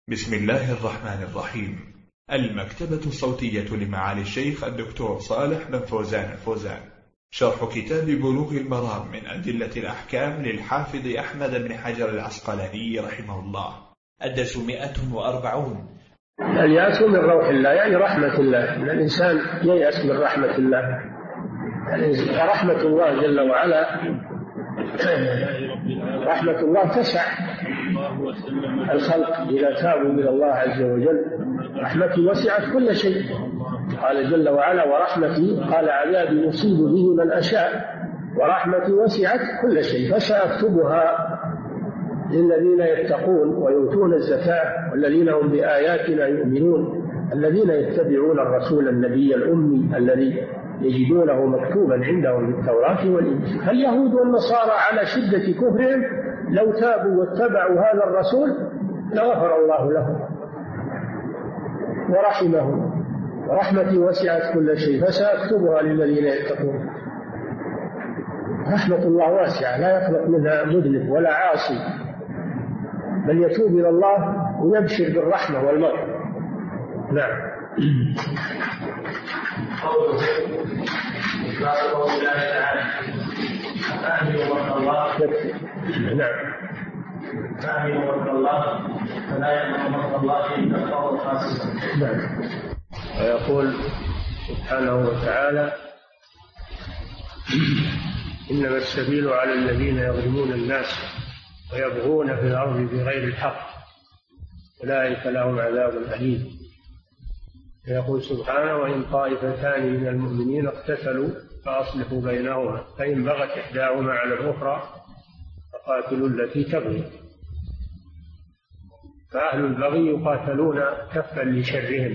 بسم الله الرحمن الرحيم. المكتبة الصوتية لمعالي الشيخ الدكتور صالح بن فوزان الفوزان، شرح كتاب بلوغ المرام من أدلة الأحكام للحافظ أحمد بن حجر العسقلاني رحمه الله. الدرس 140. اليأس من روح الله، يعني رحمة الله، أن الإنسان ييأس من رحمة الله. رحمة الله جل وعلا، رحمة الله تسع الخلق إذا تابوا إلى الله عز وجل. رحمتي وسعت كل شيء، قال جل وعلا: ورحمتي، قال عذابي يصيب به من أشاء، ورحمتي وسعت كل شيء فسأكتبها للذين يتقون ويؤتون الزكاة والذين هم بآياتنا يؤمنون، الذين يتبعون الرسول النبي الأمي الذي يجدونه مكتوبا عندهم في التوراة والإنجيل. فاليهود والنصارى على شدة كفرهم لو تابوا واتبعوا هذا الرسول لغفر الله لهم ورحمهم. ورحمتي وسعت كل شيء فسأكتبها للذين يتقون. رحمة الله واسعة لا يخلق منها مذنب ولا عاصي، بل يتوب إلى الله ويبشر بالرحمة والمغفرة. نعم. نعم. ويقول سبحانه وتعالى: إنما السبيل على الذين يظلمون الناس ويبغون في الأرض بغير الحق أولئك لهم عذاب أليم. ويقول سبحانه: وإن طائفتان من المؤمنين اقتتلوا فأصلحوا بينهما فإن بغت إحداهما على الأخرى فقاتلوا التي تبغي. فأهل البغي يقاتلون كفا لشرهم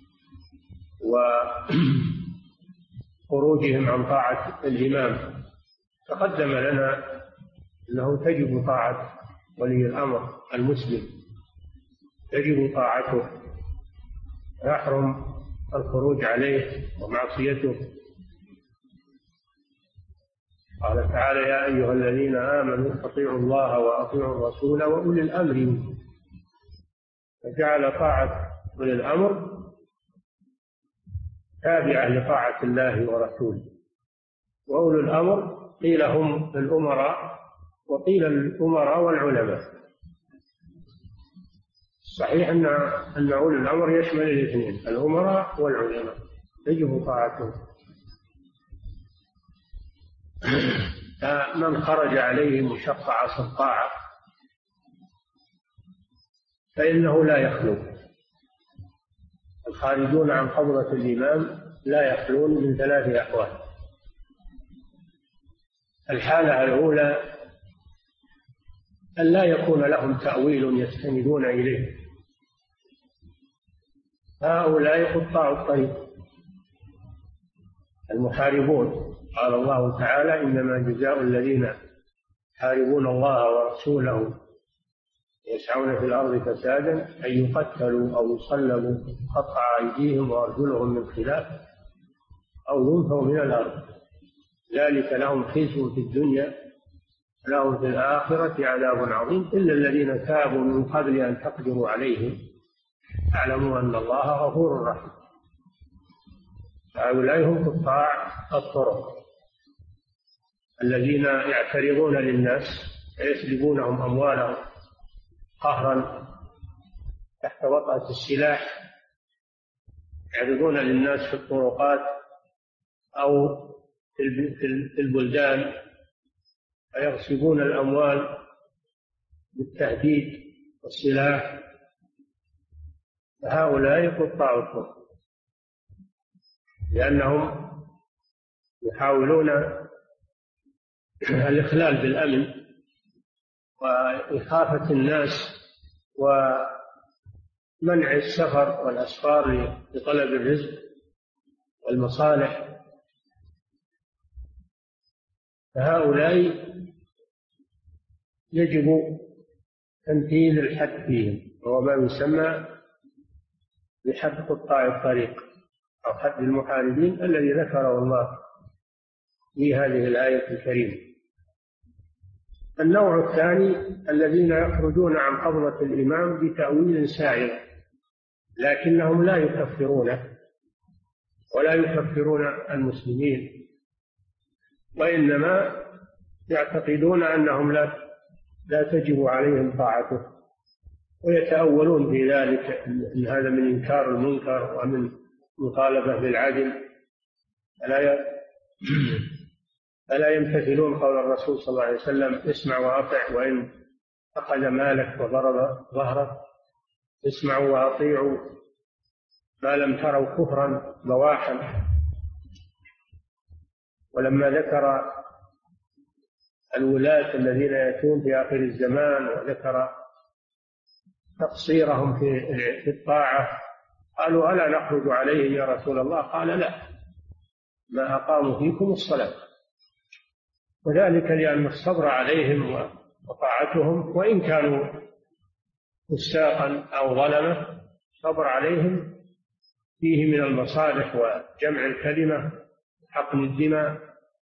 وخروجهم عن طاعة الإمام. تقدم لنا أنه تجب طاعة ولي الأمر المسلم، تجب طاعته، يحرم الخروج عليه ومعصيته. قال تعالى: يا أيها الذين آمنوا أطيعوا الله وأطيعوا الرسول وأولي الأمر منكم. فجعل طاعة أولي الأمر تابعة لطاعة الله ورسوله. وأولي الأمر قيل هم الأمراء وقيل الأمراء والعلماء. صحيح أن أولي الأمر يشمل الاثنين، الأمراء والعلماء، يجب طاعتهم. من خرج عليه مشق عصى الطاعة فإنه لا يخلو. الخارجون عن قبضة الإمام لا يخلون من ثلاث أحوال: الحالة الأولى أن لا يكون لهم تأويل يستندون إليه، هؤلاء قطاع الطريق المحاربون. قال الله تعالى: إنما جزاء الذين يحاربون الله ورسوله يسعون في الأرض فسادا أن يقتلوا أو يصلبوا قطع أيديهم وأرجلهم من خلاف أو ينفوا من الأرض، ذلك لهم خزي في الدنيا لهم في الآخرة عذاب عظيم إلا الذين تابوا من قبل أن تقدروا عليهم اعلموا أن الله غفور رحيم. هؤلاء هم قطاع الطرق الذين يعترضون للناس ويسلبونهم أموالهم قهرا تحت وطأة السلاح، يعرضون للناس في الطرقات أو في البلدان ويغصبون الأموال بالتهديد والسلاح. فهؤلاء قطاع الطرق لأنهم يحاولون الإخلال بالأمن وإخافة الناس ومنع السفر والأسفار لطلب الرزق والمصالح. فهؤلاء يجب تنفيذ الحد فيهم، وهو ما يسمى بحد قطاع الطريق أو حد المحاربين الذي ذكره الله في هذه الآية الكريمة. النوع الثاني الذين يخرجون عن قبضة الإمام بتأويل سائغ، لكنهم لا يكفرونه ولا يكفرون المسلمين، وإنما يعتقدون أنهم لا تجب عليهم طاعته، ويتأولون في ذلك أن هذا من إنكار المنكر ومن مطالبة بالعدل، فلا يمتثلون قول الرسول صلى الله عليه وسلم: اسمع وأطع، وإن أخذ مالك وضرب ظهرك اسمعوا وأطيعوا ما لم تروا كفرا بواحا. ولما ذكر الولاة الذين يأتون في آخر الزمان وذكر تقصيرهم في الطاعة قالوا: ألا نخرج عليهم يا رسول الله؟ قال: لا، ما أقاموا فيكم الصلاة. وذلك لأن الصبر عليهم وطاعتهم وإن كانوا فساقا أو ظلمة، صبر عليهم فيه من المصالح وجمع الكلمة وحقن الدماء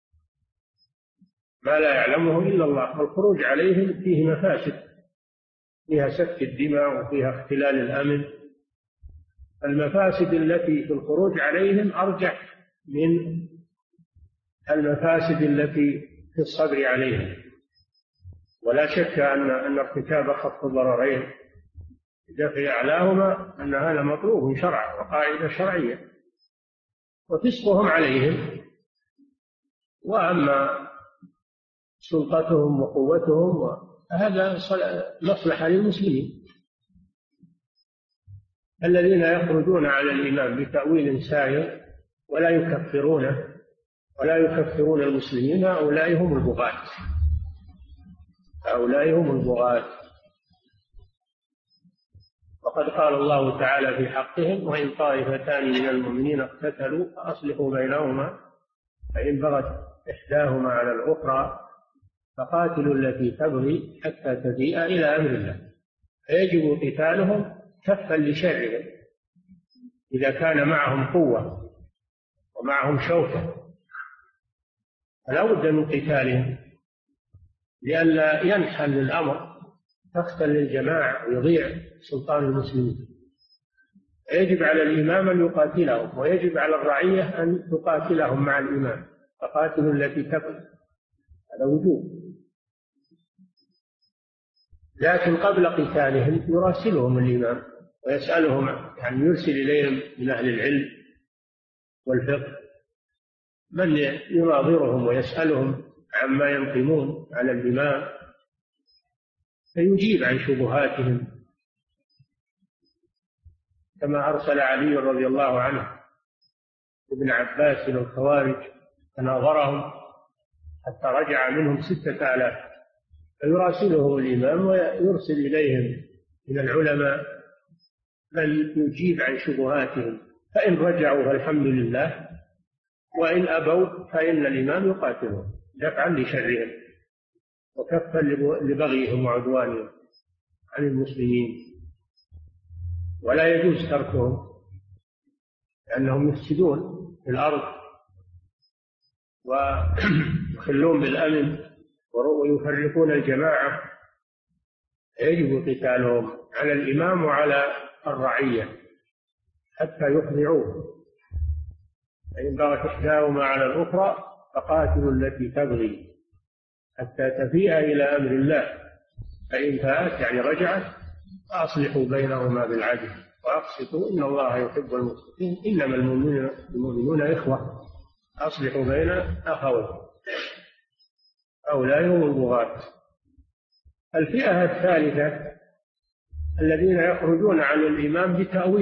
ما لا يعلمه إلا الله، والخروج عليهم فيه مفاسد، فيها سفك الدماء وفيها اختلال الأمن. المفاسد التي في الخروج عليهم أرجح من المفاسد التي في الصبر عليهم، ولا شك أن ارتكاب أخف الضررين دفع أعلاهما أن هذا مطلوب شرعا وقاعدة شرعية. وفسقهم عليهم، وأما سلطتهم وقوتهم هذا مصلحة للمسلمين. الذين يخرجون على الإمام بتأويل سائغ ولا يكفرون المسلمين هؤلاء هم البغاة. وقد قال الله تعالى في حقهم: وإن طائفتان من المؤمنين اقتتلوا فأصلحوا بينهما فإن بغت إحداهما على الأخرى فقاتلوا التي تبغي حتى تفيء إلى أمر الله، فيجب قتالهم كفا لشرهم إذا كان معهم قوة ومعهم شوكة، فلا بد من قتالهم لئلا ينحل الأمر، تختل الجماعة ويضيع سلطان المسلمين. يجب على الإمام أن يقاتلهم، ويجب على الرعية أن تقاتلهم مع الإمام، فقاتلوا التي تبغي، هذا وجوب. لكن قبل قتالهم يراسلهم الإمام ويسألهم، يعني يرسل إليهم من أهل العلم والفقه من يناظرهم ويسألهم عما ينقمون على الإمام فيجيب عن شبهاتهم، كما أرسل علي رضي الله عنه ابن عباس إلى الخوارج فناظرهم حتى رجع منهم 6000، فيراسلهم الإمام ويرسل إليهم من العلماء من يجيب عن شبهاتهم، فإن رجعوا فالحمد لله، وإن أبوا فإن الإمام يقاتلهم دفعا لشرهم وكفا لبغيهم وعدوانهم عن المسلمين. ولا يجوز تركهم لأنهم يفسدون في الأرض ويخلون بالأمن ويفرقون الجماعة، يجب قتالهم على الإمام وعلى الرعية حتى يخضعوه. فإن بغت إحداهما على الأخرى فقاتلوا التي تبغي حتى تفيء إلى أمر الله، فإن فاءت يعني رجعت فأصلحوا بينهما بالعدل وأقسطوا إن الله يحب المقسطين، إنما المؤمنون إخوة أصلحوا بين أخويكم. هؤلاء هم البغاة. الفئة الثالثة الذين يخرجون عن الإمام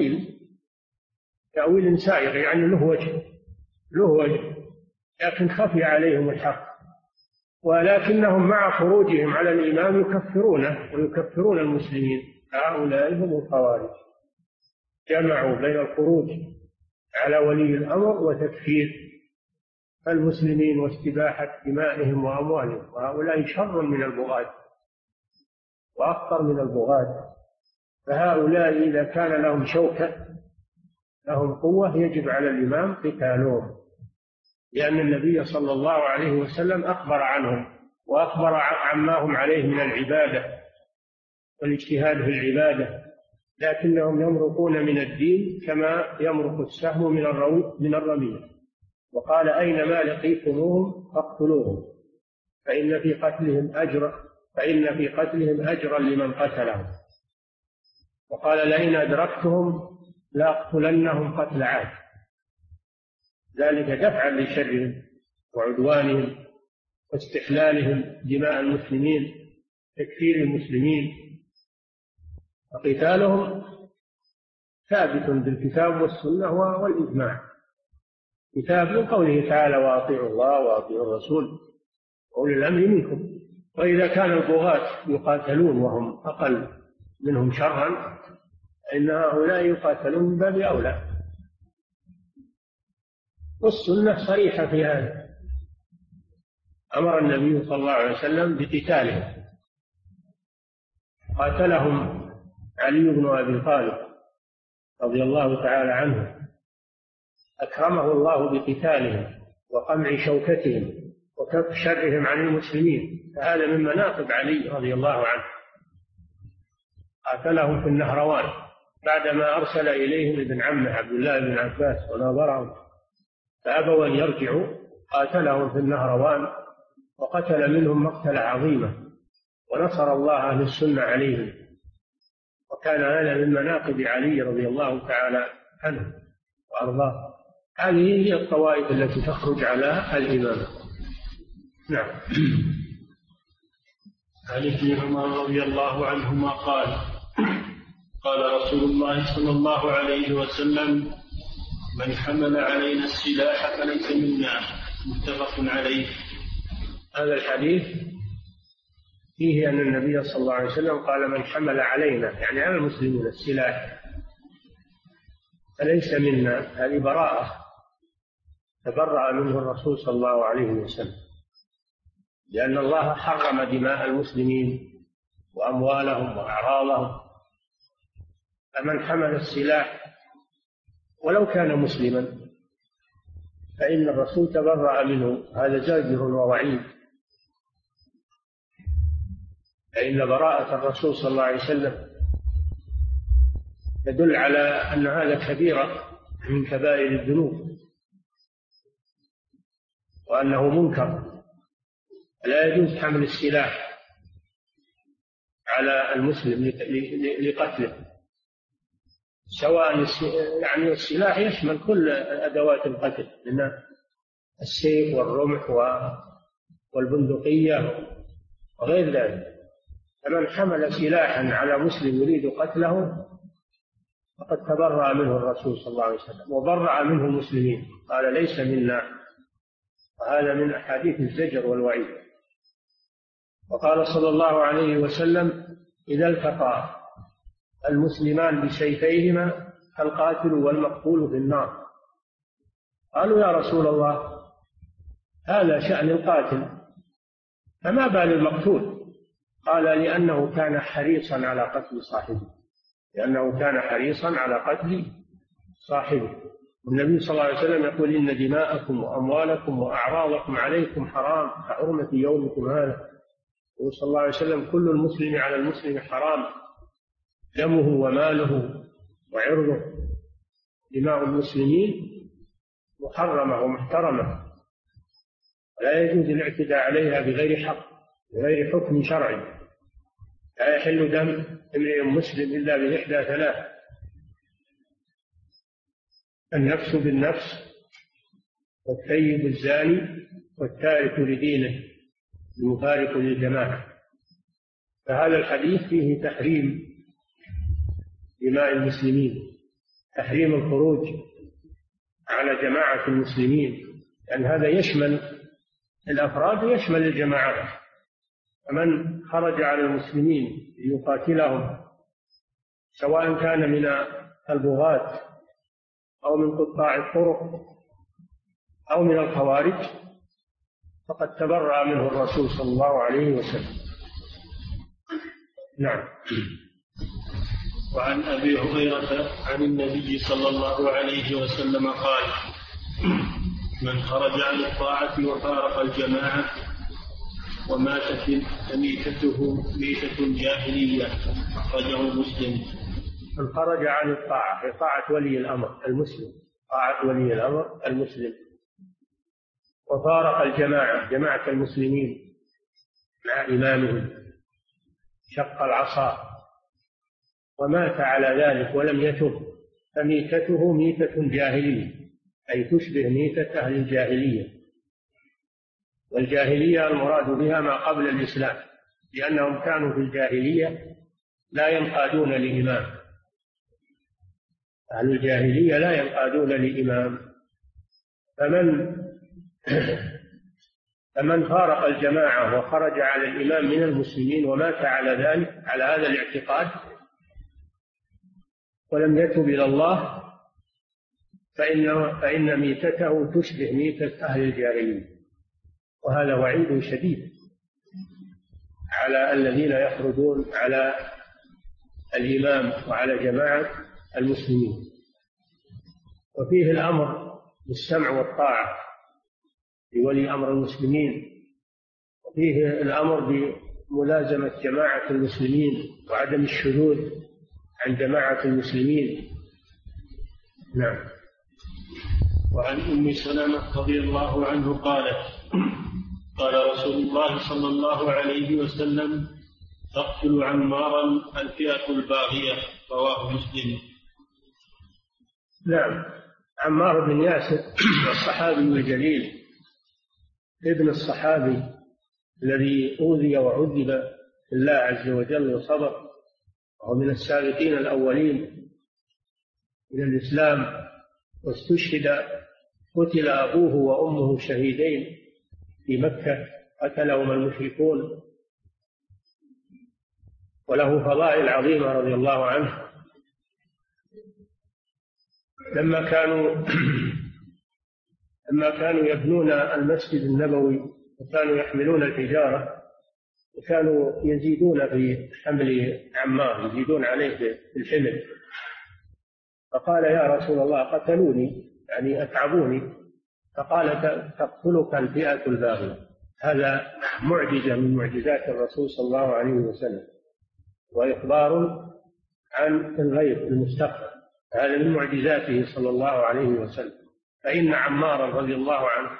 بتأويل سائغ، يعني له وجه لكن خفي عليهم الحق، ولكنهم مع خروجهم على الإمام يكفرونه ويكفرون المسلمين. هؤلاء هم الخوارج، جمعوا بين الخروج على ولي الأمر وتكفير المسلمين واستباحة دمائهم وأموالهم، وهؤلاء شر من البغاة وأخطر من البغاة. فهؤلاء إذا كان لهم شوكة لهم قوة يجب على الإمام قتالهم، لأن النبي صلى الله عليه وسلم أخبر عنهم وأخبر عما هم عليه من العبادة والاجتهاد في العبادة، لكنهم يمرقون من الدين كما يمرق السهم من الرمية. وقال أينما لقيتموهم فاقتلوهم فإن في قتلهم أجرا لمن قتلهم. وقال لئن أدركتهم لأقتلنهم قتل عاد، ذلك دفعا لشرهم وعدوانهم واستحلالهم دماء المسلمين، تكفير المسلمين. وقتالهم ثابت بالكتاب والسنة والإجماع. كتاب من قوله تعالى وأطيعوا الله وأطيعوا الرسول وأولي الأمر منكم. وإذا كان البغاة يقاتلون وهم أقل منهم شرا فإن هؤلاء يقاتلون من باب أولى. والسنة صريحة في هذا، أمر النبي صلى الله عليه وسلم بقتالهم. قاتلهم علي بن أبي طالب رضي الله تعالى عنه، أكرمه الله بقتالهم وقمع شوكتهم وكف شرهم عن المسلمين، فهذا من مناقب علي رضي الله عنه. قاتلهم في النهروان بعدما أرسل إليهم ابن عمه عبد الله بن عباس وناظرهم فأبوا أن يرجعوا، قاتلهم في النهروان وقتل منهم مقتلة عظيمة، ونصر الله أهل السنة عليهم. وكان هذا من مناقب علي رضي الله تعالى عنه وأرضاه. هذه هي الطوائف التي تخرج على الإمامة. نعم. عن ابن عمر رضي الله عنهما قال قال رسول الله صلى الله عليه وسلم من حمل علينا السلاح فليس منا، متفق عليه. هذا الحديث فيه أن النبي صلى الله عليه وسلم قال من حمل علينا، يعني على المسلمين، السلاح فليس منا. هذه براءة تبرأ منه الرسول صلى الله عليه وسلم، لأن الله حرم دماء المسلمين وأموالهم وأعراضهم. فمن حمل السلاح ولو كان مسلما فإن الرسول تبرأ منه. هذا زجر ووعيد، فإن براءة الرسول صلى الله عليه وسلم تدل على أن هذا كبيرة من كبائر الذنوب وأنه منكر. لا يجوز حمل السلاح على المسلم لقتله، سواء يعني السلاح يشمل كل أدوات القتل، لأن السيف والرمح والبندقية وغير ذلك. فمن حمل سلاحا على مسلم يريد قتله فقد تبرأ منه الرسول صلى الله عليه وسلم وبرأ منه المسلمين، قال ليس منا. وهذا من أحاديث الزجر والوعيد. وقال صلى الله عليه وسلم إذا التقى المسلمان بسيفيهما القاتل والمقتول في النار. قالوا يا رسول الله هذا شأن القاتل، فما بال المقتول؟ قال لأنه كان حريصا على قتل صاحبه. والنبي صلى الله عليه وسلم يقول إن دماءكم وأموالكم وأعراضكم عليكم حرام كحرمة يومكم هذا. وصلى الله عليه وسلم كل المسلم على المسلم حرام، دمه وماله وعرضه. دماء المسلمين محرمة ومحترمة، لا يجوز الاعتداء عليها بغير حق، بغير حكم شرعي. لا يحل دم امرئ مسلم إلا بإحدى ثلاث: النفس بالنفس، والثيب الزاني، والتارك لدينه المفارق للجماعة. فهذا الحديث فيه تحريم دماء المسلمين، تحريم الخروج على جماعة المسلمين، لأن هذا يشمل الأفراد ويشمل الجماعات. فمن خرج على المسلمين ليقاتلهم سواء كان من البغاة أو من قطاع الطرق أو من الخوارج فقد تبرأ منه الرسول صلى الله عليه وسلم. نعم. وعن أبي هريرة عن النبي صلى الله عليه وسلم قال: من خرج عن الطاعة وفارق الجماعة ومات فميتته ميتة جاهلية. أخرجه مسلم. من خرج عن الطاعة بطاعة ولي الأمر المسلم، طاعة ولي الأمر المسلم، وفارق جماعة المسلمين مع إمامهم، شق العصا ومات على ذلك ولم يتب، فميتته ميتة جاهلية، أي تشبه ميتة أهل الجاهلية. والجاهلية المراد بها ما قبل الإسلام، لأنهم كانوا في الجاهلية لا ينقادون لإمام، أهل الجاهلية لا ينقادون لإمام. فمن فارق الجماعة وخرج على الإمام من المسلمين ومات على ذلك، على هذا الاعتقاد، ولم يتب إلى الله، فإن ميتته تشبه ميتة أهل الجاهلية. وهذا وعيد شديد على الذين يخرجون على الإمام وعلى جماعة المسلمين. وفيه الأمر بالسمع والطاعة لولي أمر المسلمين، وفيه الأمر بملازمة جماعة المسلمين وعدم الشذوذ عن جماعة المسلمين. نعم. وعن أم سلمة رضي الله عنه قالت: قال رسول الله صلى الله عليه وسلم: تقتل عمارا الفئة الباغية. رواه مسلم. نعم. عمار بن ياسر الصحابي الجليل، ابن الصحابي الذي أوذي وعذب في الله عز وجل وصبر، وهو من السابقين الأولين إلى الإسلام، واستشهد، قتل أبوه وأمه شهيدين في مكة، قتلهما المشركون، وله فضائل عظيمة رضي الله عنه. لما كانوا يبنون المسجد النبوي وكانوا يحملون الحجارة، وكانوا يزيدون في حمل عمار، يزيدون عليه في الحمل، فقال: يا رسول الله قتلوني، يعني أتعبوني. فقال: تقتلك الفئة الباغية. هذا معجزة من معجزات الرسول صلى الله عليه وسلم، وإخبار عن الغيب المستقبل، هذا من معجزاته صلى الله عليه وسلم. فإن عمارا رضي الله عنه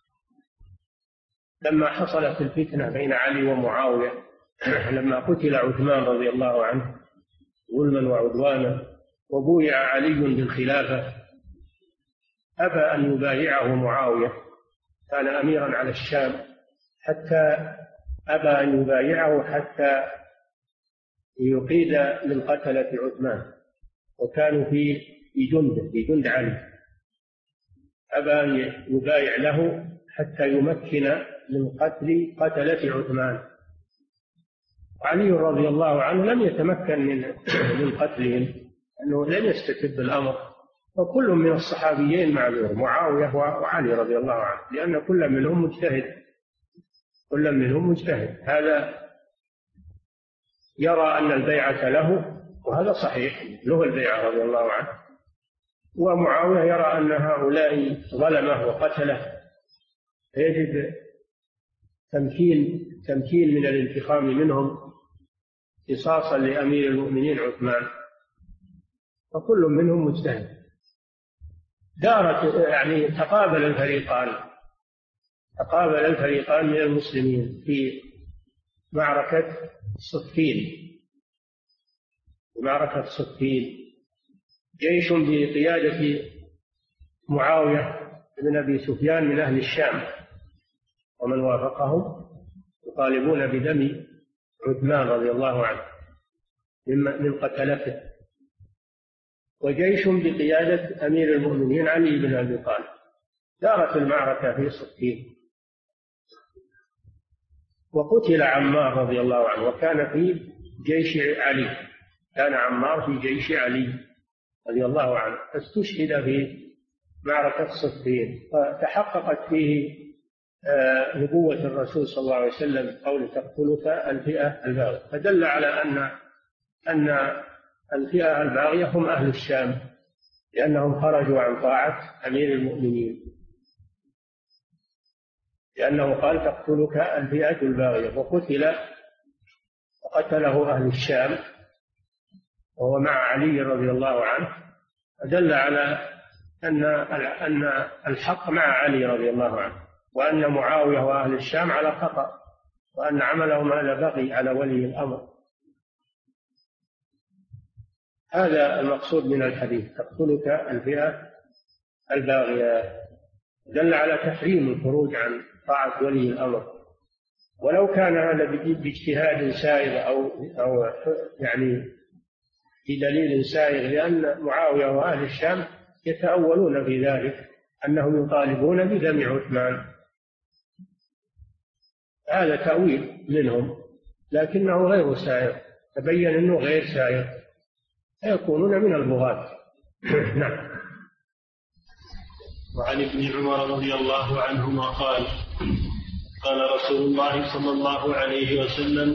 لما حصلت الفتنة بين علي ومعاوية، لما قتل عثمان رضي الله عنه ظلما وعدوانا وبويع علي بالخلافة، أبى أن يبايعه معاوية، كان أميرا على الشام، حتى أبى أن يبايعه حتى يقيد من قتلة عثمان، وكانوا في جند علي، أبى أن يبايع له حتى يمكن من قتلة عثمان. علي رضي الله عنه لم يتمكن من قتلهم، أنه لم يستتب الأمر، وكل من الصحابيين معذور، معاوية وعلي رضي الله عنه، لأن كل منهم مجتهد. هذا يرى أن البيعة له، وهذا صحيح، له البيعة رضي الله عنه، ومعاوية يرى أن هؤلاء ظلمه وقتله، فيجب تمكين من الانتقام منهم قصاصا لأمير المؤمنين عثمان، فكل منهم مجتهد. يعني تقابل الفريقان من المسلمين في معركة صفين. جيش بقيادة معاوية بن أبي سفيان من أهل الشام ومن وافقهم يطالبون بدم عثمان رضي الله عنه من قتلته، وجيش بقيادة أمير المؤمنين علي بن أبي طالب. دارت المعركة في صفين، وقتل عمار رضي الله عنه، وكان في جيش علي، كان عمار في جيش علي رضي الله عنه، فاستشهد في معركة صفين، فتحققت فيه نبوة الرسول صلى الله عليه وسلم قول: تقتلك الفئة الباغية، فدل على أن الفئة الباغية هم أهل الشام، لأنهم خرجوا عن طاعة أمير المؤمنين. لأنه قال تقتلك الفئة الباغية، وقتله أهل الشام وهو مع علي رضي الله عنه، دل على أن الحق مع علي رضي الله عنه، وأن معاوية وأهل الشام على خطأ، وأن عملهم هذا بغي على ولي الأمر. هذا المقصود من الحديث، تقتلك الفئة الباغية، دل على تحريم الخروج عن طاعة ولي الأمر، ولو كان هذا باجتهاد سائغ أو يعني بدليل سائغ، لأن معاوية وأهل الشام يتأولون في ذلك أنهم يطالبون بدم عثمان، هذا تأويل منهم لكنه غير سائغ، تبين أنه غير سائغ، فيكونون من البغاة. نعم. وعن ابن عمر رضي الله عنهما قال قال رسول الله صلى الله عليه وسلم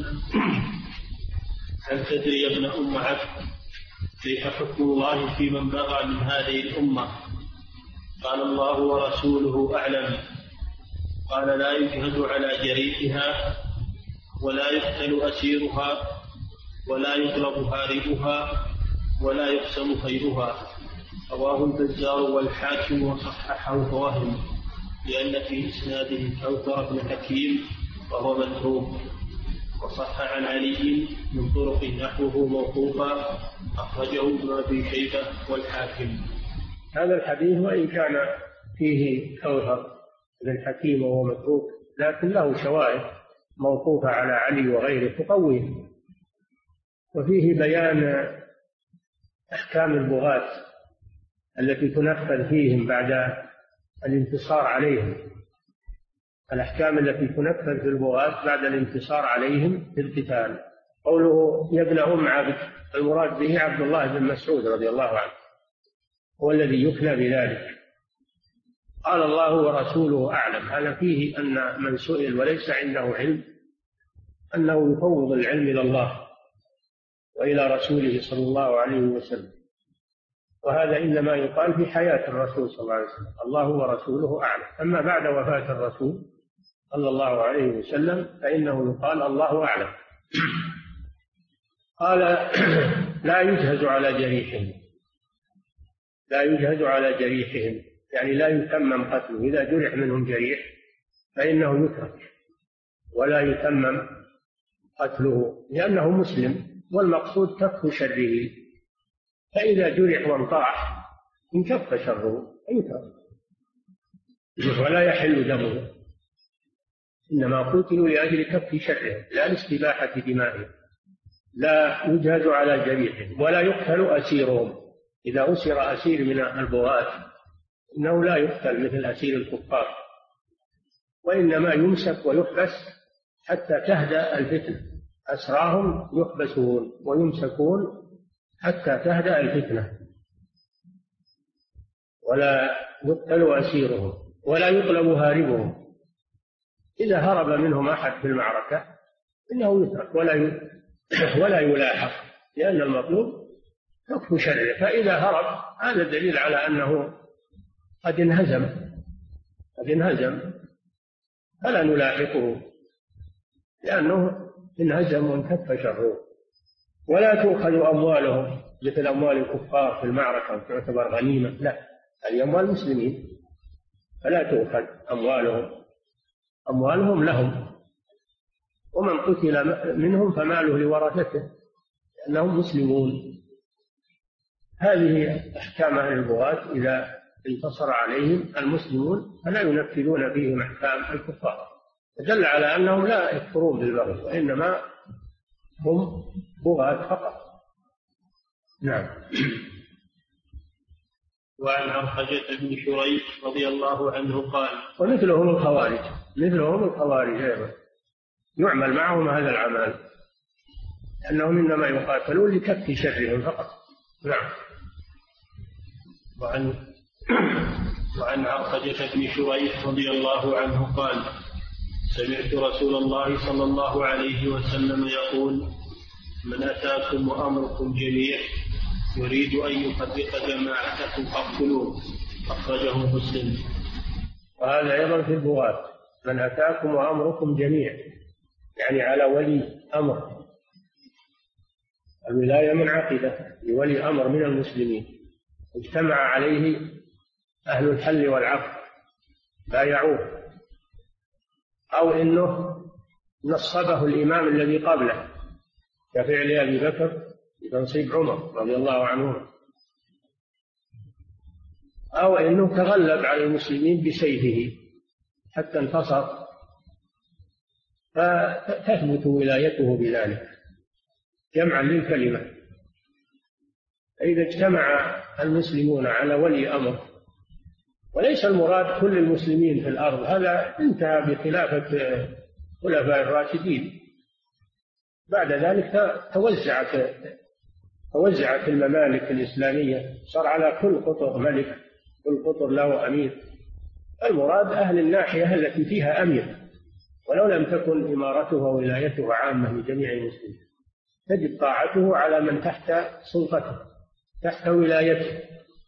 هل تدري يا ابن أم عبد كيف حكم الله في من بغى من هذه الأمة؟ قال الله ورسوله أعلم. قال لا يجهد على جريحها ولا يقتل أسيرها ولا يطلب هاربها ولا يقسم خيرها. رواه البزار والحاكم وصححه فوهم، لأن في إسناده كوثر بن حكيم وهو متروك. وصح عن علي من طرق نحوه موقوفا، أخرجه ابن أبي شيبة والحاكم. هذا الحديث وإن كان فيه كوثر بن حكيم وهو متروك، لكن له شواهد موقوفة على علي وغيره تقويه، وفيه بيان أحكام البغاة التي تنفذ فيهم بعد الانتصار عليهم، الأحكام التي تنفذ في البغاة بعد الانتصار عليهم في القتال. قوله يا ابن أم عبد، المراد به عبد الله بن مسعود رضي الله عنه، هو الذي يكنى بذلك. قال الله ورسوله أعلم، هذا فيه أن من سئل وليس عنده علم أنه يفوض العلم إلى الله وإلى رسوله صلى الله عليه وسلم، وهذا إنما يقال في حياة الرسول صلى الله عليه وسلم، الله ورسوله أعلم. أما بعد وفاة الرسول صلى الله عليه وسلم فإنه يقال الله أعلم. قال لا يجهز على جريحهم، لا يجهز على جريحهم يعني لا يتمم قتله، إذا جرح منهم جريح فإنه يترك ولا يتمم قتله، لأنه مسلم والمقصود كف شره، فإذا جرح وانطاح انكف شره يترك ولا يحل دمه، إنما قتلوا لأجل كف شرهم لا لاستباحة دمائهم. لا يجهز على جريحهم ولا يقتل أسيرهم، إذا أسر أسير من البغاة إنه لا يقتل مثل أسير الكفار، وإنما يمسك ويحبس حتى تهدأ الفتنة، أسراهم يحبسون ويمسكون حتى تهدأ الفتنة، ولا يقتل أسيرهم ولا يطلب هاربهم، إذا هرب منهم أحد في المعركة إنه يترك ولا يلاحق، لأن المطلوب كف شره، فإذا هرب هذا دليل على أنه قد انهزم فلا نلاحقه، لأنه انهزم وانكف شره. ولا تؤخذ أموالهم مثل أموال الكفار في المعركة وتعتبر غنيمة، لا، هذه أموال المسلمين فلا تؤخذ أموالهم لهم، ومن قتل منهم فماله لورثته لأنهم مسلمون. هذه أحكام أهل البغاة، إذا انتصر عليهم المسلمون فلا ينفذون فيهم أحكام الكفار، دل على أنهم لا يكفرون بالبغي وإنما هم بغاة فقط. نعم. وعن عرفجة بن شريح رضي الله عنه قال ومثلهم الخوارج أيضا يعمل معهم هذا العمل، لأنهم إنما يقاتلون لكف شرهم فقط. نعم. وعن عرفجة بن شريح رضي الله عنه قال سمعت رسول الله صلى الله عليه وسلم يقول من أتاكم وأمركم جميع يريد أن يفرق جماعتكم فاقتلوه، أخرجه مسلم. وهذا أيضا في البغاة، من أتاكم وأمركم جميع، يعني على ولي أمر. الولاية منعقدة لولي أمر من المسلمين اجتمع عليه أهل الحل والعقد بايعوه، أو إنه نصبه الإمام الذي قبله كفعل أبي بكر بتنصيب عمر رضي الله عنه، أو إنه تغلب على المسلمين بسيفه حتى انتصر فتثبت ولايته بذلك جمعا للكلمة. إذا اجتمع المسلمون على ولي أمر، وليس المراد كل المسلمين في الأرض، هذا انتهى بخلافة خلفاء الراشدين. بعد ذلك توزعت الممالك الإسلامية، صار على كل قطر ملك، كل قطر له أمير. المراد أهل الناحية التي فيها أمير، ولو لم تكن إمارته وولايته عامة لجميع المسلمين، تجب طاعته على من تحت سلطته تحت ولايته.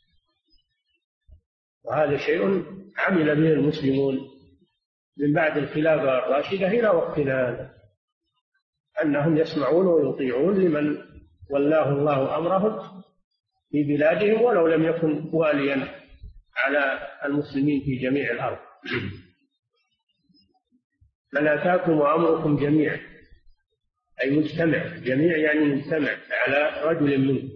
وهذا شيء عمل به المسلمون من بعد الخلافة الراشدة إلى وقتنا هذا، أنهم يسمعون ويطيعون لمن ولاه الله أمرهم في بلادهم ولو لم يكن واليا على المسلمين في جميع الأرض. من أتاكم وأمركم جميعا، أي مجتمع، جميع يعني مجتمع على رجل منه،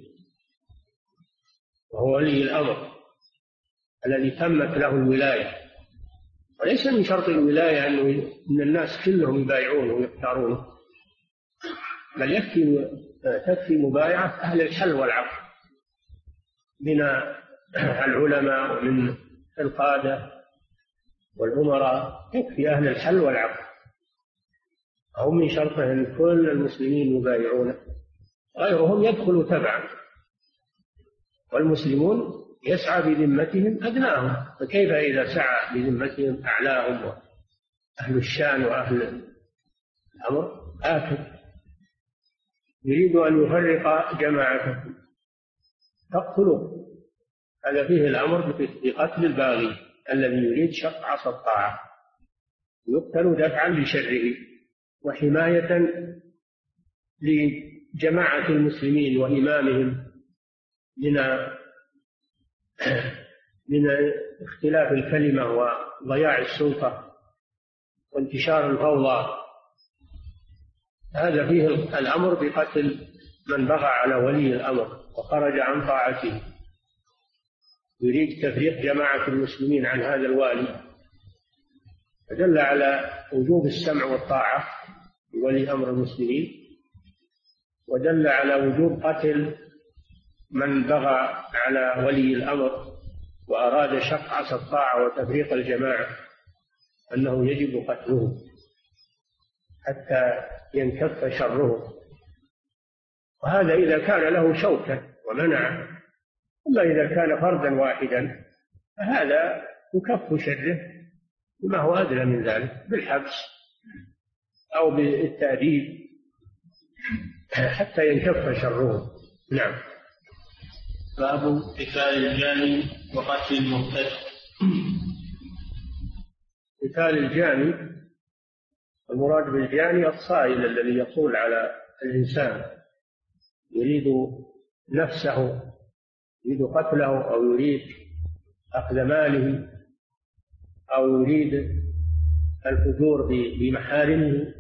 وهو ولي الأمر الذي تمت له الولاية. وليس من شرط الولاية أن الناس كلهم يبايعونه ويختارونه، بل تكفي مبايعة أهل الحل والعقد من العلماء ومن القادة والأمراء، يكفي أهل الحل والعقد، أو من شرطه أن كل المسلمين يبايعونه، غيرهم يدخل تبعا، والمسلمون يسعى بذمتهم أدناهم، فكيف إذا سعى بذمتهم أعلاهم وأهل الشان وأهل الأمر؟ يريد أن يفرق جماعتكم فاقتلوه. هذا فيه الأمر بقتل الباغي الذي يريد شق عصا الطاعة، يقتل دفعا لشره وحماية لجماعة المسلمين وإمامهم من اختلاف الكلمة وضياع السلطة وانتشار الفوضى. هذا فيه الأمر بقتل من بغى على ولي الأمر وخرج عن طاعته، يريد تفريق جماعة المسلمين عن هذا الوالي، فدل على وجوب السمع والطاعة لولي أمر المسلمين، ودل على وجوب قتل من بغى على ولي الأمر وأراد شق عصا الطاعة وتفريق الجماعة، أنه يجب قتله حتى ينكف شره. وهذا إذا كان له شوكة ومنع، أما إذا كان فردا واحدا فهذا يكف شره بما هو أدنى من ذلك، بالحبس أو بالتأديب حتى ينكف شره. نعم. باب قتال الجاني وقتل المرتد. قتال الجاني، المراد بالجاني الصائل الذي يصول على الإنسان، يريد نفسه، يريد قتله أو يريد أخذ ماله أو يريد الفجور بمحارمه،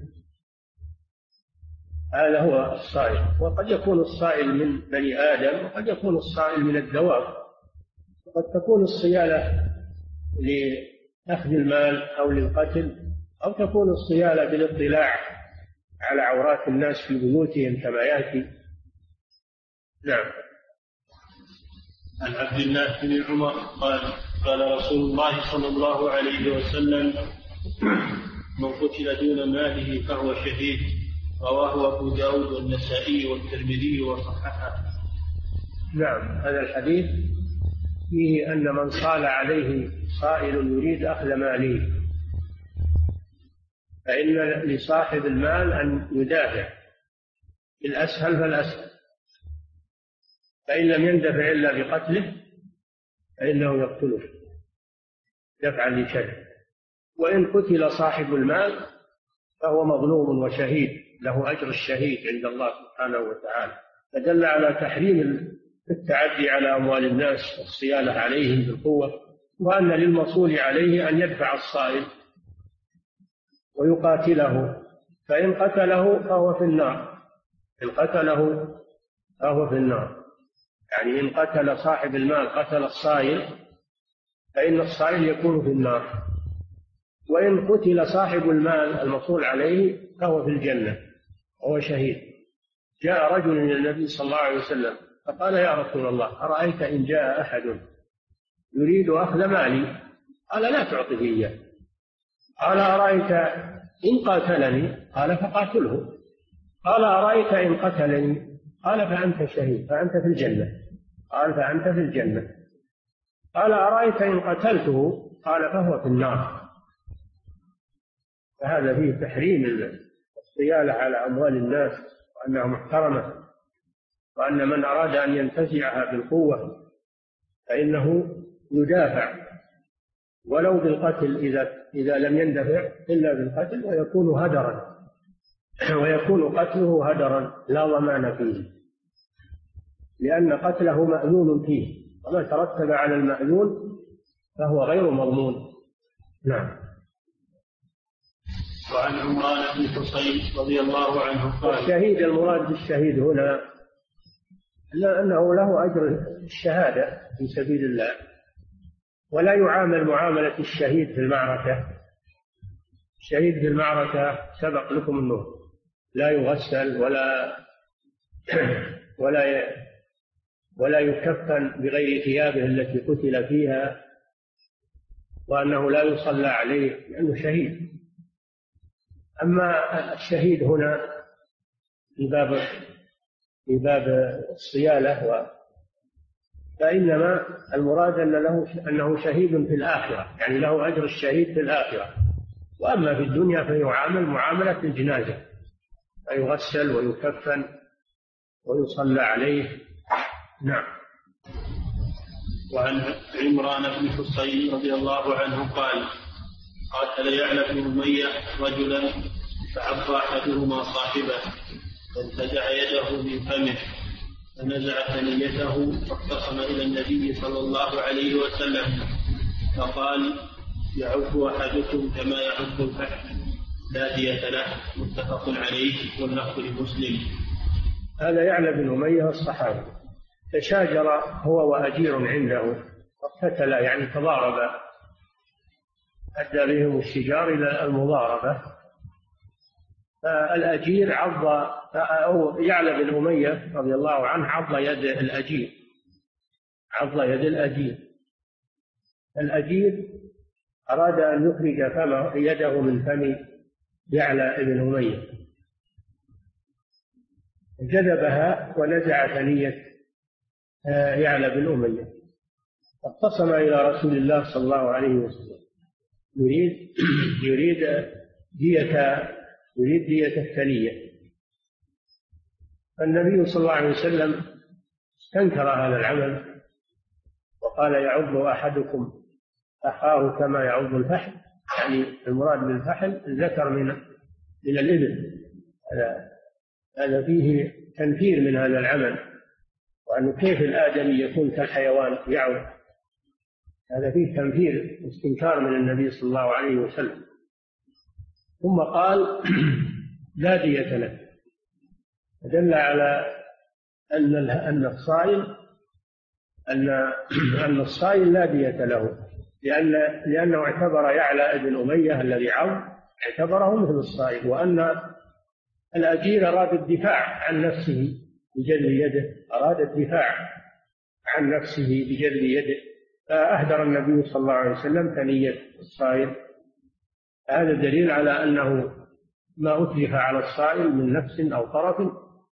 هذا هو الصائل. وقد يكون الصائل من بني آدم، وقد يكون الصائل من الدواب، وقد تكون الصيالة لأخذ المال أو للقتل، أو تكون الصيالة بالاطلاع على عورات الناس في بيوتهم كما يأتي. نعم. عن عبد الله بن عمر قال قال رسول الله صلى الله عليه وسلم: من قتل دون ماله فهو شهيد. رواه أبو داود والنسائي والترمذي وصححه. نعم. هذا الحديث فيه أن من صال عليه صائل يريد أخذ ماله فإن لصاحب المال أن يدافع بالأسهل فالأسهل، فإن لم يندفع إلا بقتله فإنه يقتله دفعا لشره. وإن قتل صاحب المال فهو مظلوم وشهيد، له أجر الشهيد عند الله سبحانه وتعالى. فدل على تحريم التعدي على أموال الناس والصيانة عليهم بالقوة، وأن للمصول عليه أن يدفع الصائل ويقاتله، فإن قتله فهو في النار. إن قتله فهو في النار، يعني إن قتل صاحب المال قتل الصائل فإن الصائل يكون في النار. وإن قتل صاحب المال المصول عليه فهو في الجنة وهو شهيد. جاء رجل إلى النبي صلى الله عليه وسلم فقال: يا رسول الله، أرأيت إن جاء أحد يريد أخذ مالي؟ قال: لا تعطه إياه. قال: أرأيت إن قاتلني؟ قال: فقاتله. قال: أرأيت إن قتلني؟ قال: فأنت شهيد، فأنت في الجنة. قال: فأنت في الجنة. قال: أرأيت إن قتلته؟ قال: فهو في النار. فهذا فيه تحريم الصيانة على أموال الناس، وأنها محترمة، وأن من أراد أن ينتزعها بالقوة فإنه يدافع ولو بالقتل إذا لم يندفع إلا بالقتل، ويكون هدرا، ويكون قتله هدرا لا ضمان فيه، لأن قتله مأذون فيه، وما ترتب على المأذون فهو غير مضمون. نعم. وعن عمران بن حصين رضي الله عنه قال: الشهيد، المراد بالشهيد هنا أنه له أجر الشهادة في سبيل الله، ولا يعامل معاملة الشهيد في المعركة. الشهيد في المعركة سبق لكم أنه لا يغسل ولا يكفن بغير ثيابه التي قتل فيها، وأنه لا يصلى عليه لأنه شهيد. أما الشهيد هنا في باب الصيانة فإنما المراد أنه شهيد في الآخرة، يعني له أجر الشهيد في الآخرة. وأما في الدنيا فيعامل معاملة الجنازة، فيغسل ويكفن ويصلى عليه. نعم. وعن عمران بن حصين رضي الله عنه قال: قاتل يعلى بن أمية رجلا فعض أحدهما صاحبه فانتزع يده من فمه فنزع ثنيته فاختصم إلى النبي صلى الله عليه وسلم فقال: يعض أحدكم كما يعض الفحل لا دية له. متفق عليه واللفظ لمسلم. هذا يعلى بن أمية الصحابي تشاجر هو وأجير عنده فاقتتلا، يعني تضاربا، أدى بهم الشجار إلى المضاربة. فالأجير أو يعلى بن أمية رضي الله عنه عض يد الأجير، الأجير أراد أن يخرج يده من فم يعلى بن أمية، جذبها ونزع ثنية يعلى بن أمية، فاختصم إلى رسول الله صلى الله عليه وسلم يريد دية الثنية. فالنبي صلى الله عليه وسلم استنكر هذا العمل وقال: يعض أحدكم أخاه كما يعض الفحل، يعني المراد بالفحل الذكر من الإبل. هذا فيه تنفير من هذا العمل، وأنه كيف الآدمي يكون كالحيوان يعض، هذا فيه تنفير واستنكار من النبي صلى الله عليه وسلم. ثم قال: لا دية له، دل على أن الصائل لا دية له، لأنه اعتبر يعلى بن أمية الذي عض اعتبره مثل الصائل، وأن الأجير أراد الدفاع عن نفسه بجلد يده، فأهدر النبي صلى الله عليه وسلم ثنية الصائل. هذا دليل على أنه ما أتلف على الصائل من نفس أو طرف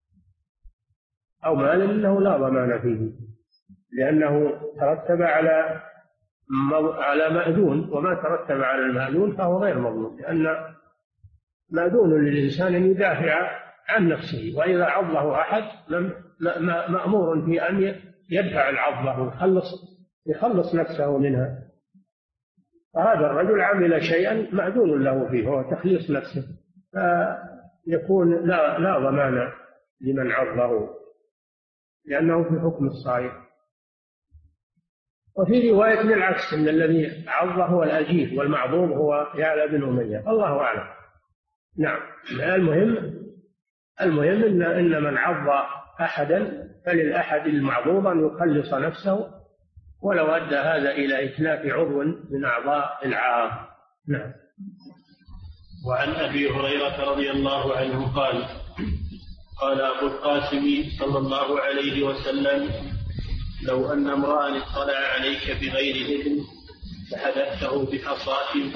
أو مال إنه لا ضمان فيه، لأنه ترتب على مأذون، وما ترتب على المأذون فهو غير مضمون، لأن مأذون للإنسان أن يدافع عن نفسه، وإذا عضه أحد مأمور في أن يدفع العضة ويخلص نفسه منها. فهذا الرجل عمل شيئا معذور له فيه، هو تخليص نفسه، فيكون لا ضمان لمن عضه لأنه في حكم الصائم. وفي رواية بالعكس، أن الذي عض هو الأجير والمعضوب هو يعلى بن أمية، الله أعلم. نعم. المهم إن من عض أحدا فللأحد المعضوب أن يخلص نفسه ولو أدى هذا إلى إتلاف عضو من أعضاء العار. نعم. وعن أبي هريرة رضي الله عنه قال قال أبو القاسم صلى الله عليه وسلم: لو أن امرأ اطلع عليك بغير إذن فحدثته بحصاة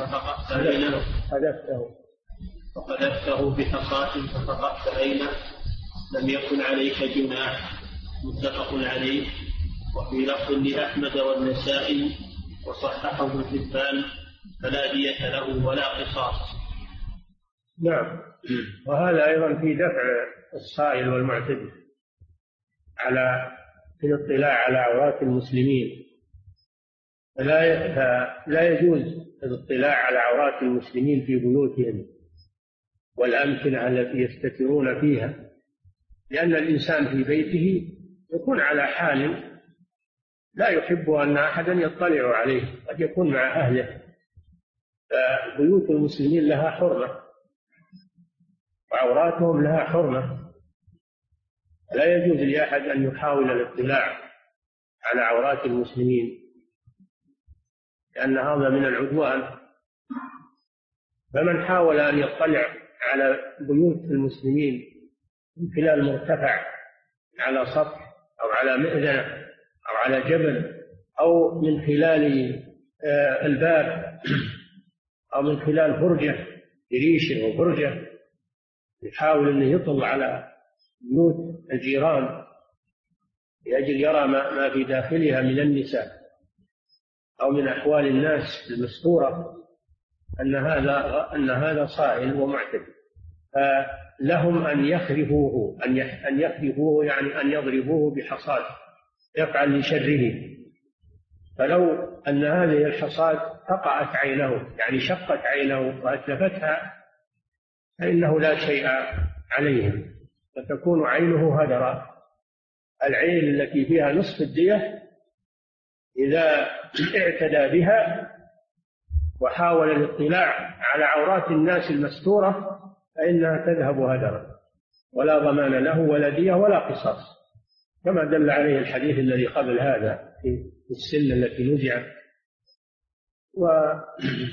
ففقدته عينه لم يكن عليك جناح. متفق عليه. وفي لفظ لأحمد والنسائي وصححه ابن حبان: فلا دية له ولا قصاص. نعم. وهذا أيضا في دفع الصائل والمعتدي في الاطلاع على عورات المسلمين. لا يجوز الاطلاع على عورات المسلمين في بيوتهم والأمكنة التي يستترون فيها، لأن الإنسان في بيته يكون على حال لا يحب أن أحدا يطلع عليه، قد يكون مع أهله. فبيوت المسلمين لها حرمة وعوراتهم لها حرمة، لا يجوز لأحد أن يحاول الاطلاع على عورات المسلمين، لأن هذا من العدوان. فمن حاول أن يطلع على بيوت المسلمين من خلال مرتفع على سطح أو على مئذنة أو على جبل أو من خلال الباب أو من خلال فرجة ريش أو فرجة، يحاول أن يطلع على بيوت الجيران لأجل يرى ما في داخلها من النساء أو من أحوال الناس المستورة، أن هذا صائل ومعتدي. فلهم أن يخرفوه يعني أن يضربوه بحصاة يفعل لشره. فلو أن هذه الحصاة فقعت عينه، يعني شقت عينه وأتلفتها، فإنه لا شيء عليهم، فتكون عينه هدرا. العين التي فيها نصف الدية إذا اعتدى بها وحاول الاطلاع على عورات الناس المستورة فإنها تذهب هدرا، ولا ضمان له ولا دية ولا قصاص، كما دل عليه الحديث الذي قبل هذا في السن التي نزعت وغيره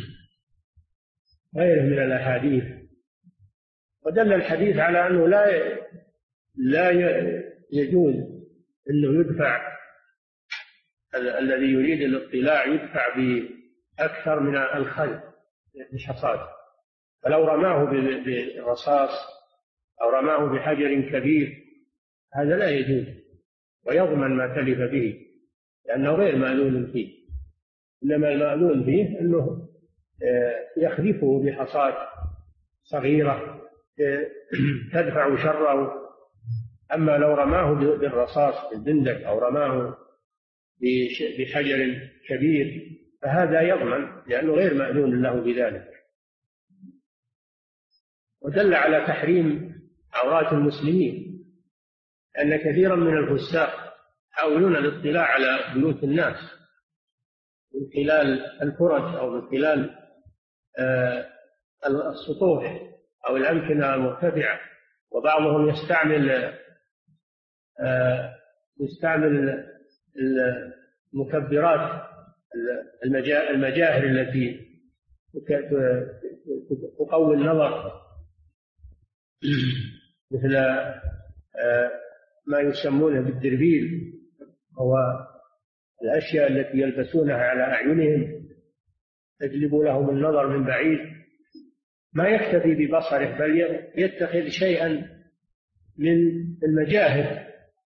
من الأحاديث. ودل الحديث على أنه لا يجوز أنه يدفع الذي يريد الاطلاع يدفع بأكثر من الخل الحصاد، فلو رماه بالرصاص أو رماه بحجر كبير هذا لا يجوز، ويضمن ما تلف به لأنه غير مأذون فيه. إنما المأذون فيه أنه يخلفه بحصاة صغيرة تدفع شره. أما لو رماه بالرصاص بالبندق أو رماه بحجر كبير فهذا يضمن لأنه غير مأذون له بذلك. ودل على تحريم عورات المسلمين أن كثيرا من الفساق يحاولون الاطلاع على بيوت الناس من خلال الفرج أو من خلال السطوح أو الأمكنة المرتفعة، وبعضهم يستعمل المكبرات المجاهر التي تقوي النظر، مثل ما يسمونه بالدربيل، هو الأشياء التي يلبسونها على أعينهم تجلب لهم النظر من بعيد، ما يكتفي ببصره بل يتخذ شيئا من المجاهر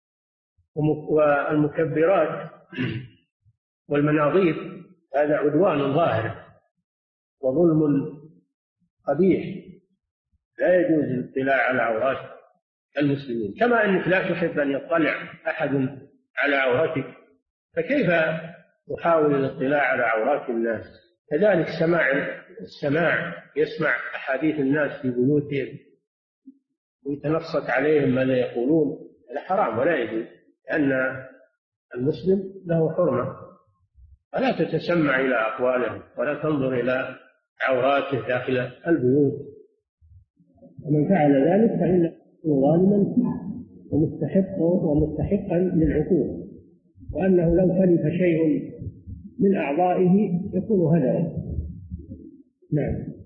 والمكبرات والمناظير. هذا عدوان ظاهر وظلم قبيح، لا يجوز الاطلاع على عورات المسلمين. كما أنك لا تحب أن يطلع أحد على عورتك، فكيف تحاول الاطلاع على عورات الناس؟ كذلك السماع يسمع أحاديث الناس في بيوتهم ويتنصت عليهم ماذا يقولون، هذا حرام ولا يجوز، لأن المسلم له حرمة، فلا تتسمع إلى أقوالهم ولا تنظر إلى عوراته داخل البيوت. ومن فعل ذلك فإنه ظالما ومستحقا للعقوبة، وأنه لو تلف شيء من أعضائه يكون هدرا. نعم.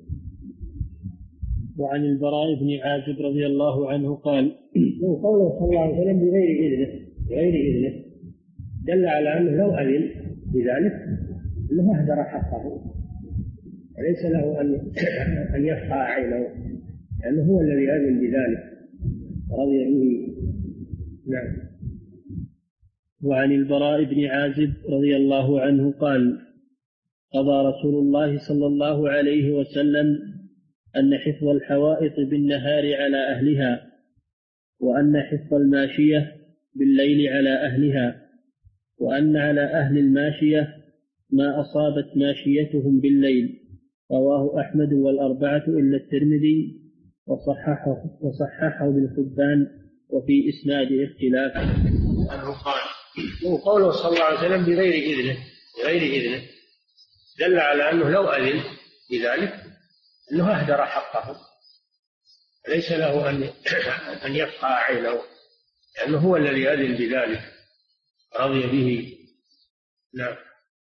وعن البراء بن عازب رضي الله عنه قال: قوله صلى الله عليه وسلم بغير إذنه دل على أنه لو أذن بذلك أنه أهدر حقه، وليس له أن يفقع عينه، لأنه هو الذي أذن بذلك رضي به. نعم. وعن البراء بن عازب رضي الله عنه قال: قضى رسول الله صلى الله عليه وسلم أن حفظ الحوائط بالنهار على أهلها، وأن حفظ الماشية بالليل على أهلها، وأن على أهل الماشية ما أصابت ماشيتهم بالليل. رواه أحمد والأربعة إلا الترمذي، وصححه ابن حبان، وفي إسناد اختلاف. أنه قال قوله صلى الله عليه وسلم بغير إذنه دل على أنه لو أذن بذلك أنه أهدر حقه، ليس له أن يفقع عينه، لأنه هو الذي أذن بذلك رضي به. نعم.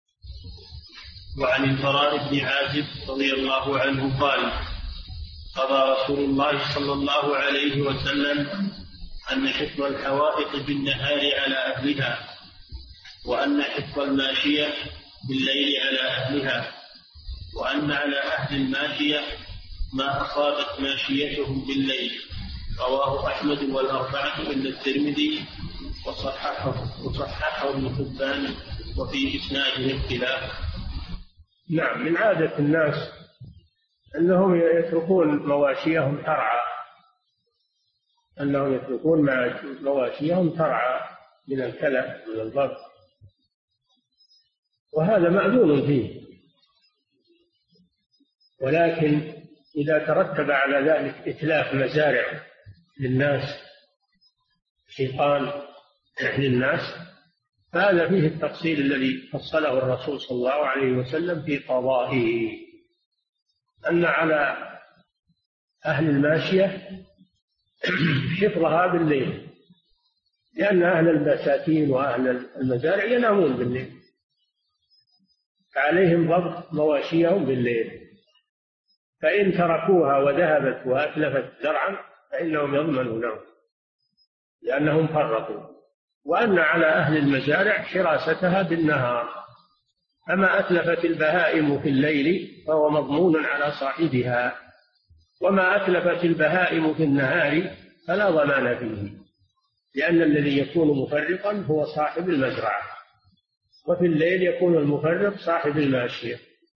وعن البراء بن عازب رضي الله عنه قال: قضى رسول الله صلى الله عليه وسلم أن حفظ الحوائط بالنهار على أهلها، وأن حفظ الماشية بالليل على أهلها، وأن على أهل الماشية ما أصابت ماشيتهم بالليل. رواه أحمد والأربعة إلا الترمذي، وصححه ابن حبان، وفي إسناده اختلاف. نعم. من عادة الناس أنهم يتركون مواشيهم ترعى من الكلى من الضرب، وهذا مأذون فيه، ولكن إذا ترتب على ذلك إتلاف مزارع للناس، حيطان للناس، فهذا فيه التفصيل الذي فصله الرسول صلى الله عليه وسلم في قضائه، أن على أهل الماشية حفظها بالليل، لأن أهل البساتين وأهل المزارع ينامون بالليل، فعليهم ضبط مواشيهم بالليل، فإن تركوها وذهبت وأتلفت زرعا فإنهم يضمنونه لأنهم فرطوا. وأن على أهل المزارع حراستها بالنهار، أما أتلفت البهائم في الليل فهو مضمون على صاحبها، وما أتلفت البهائم في النهار فلا ضمان فيه، لأن الذي يكون مفرطا هو صاحب المزرعة، وفي الليل يكون المفرط صاحب الماشية.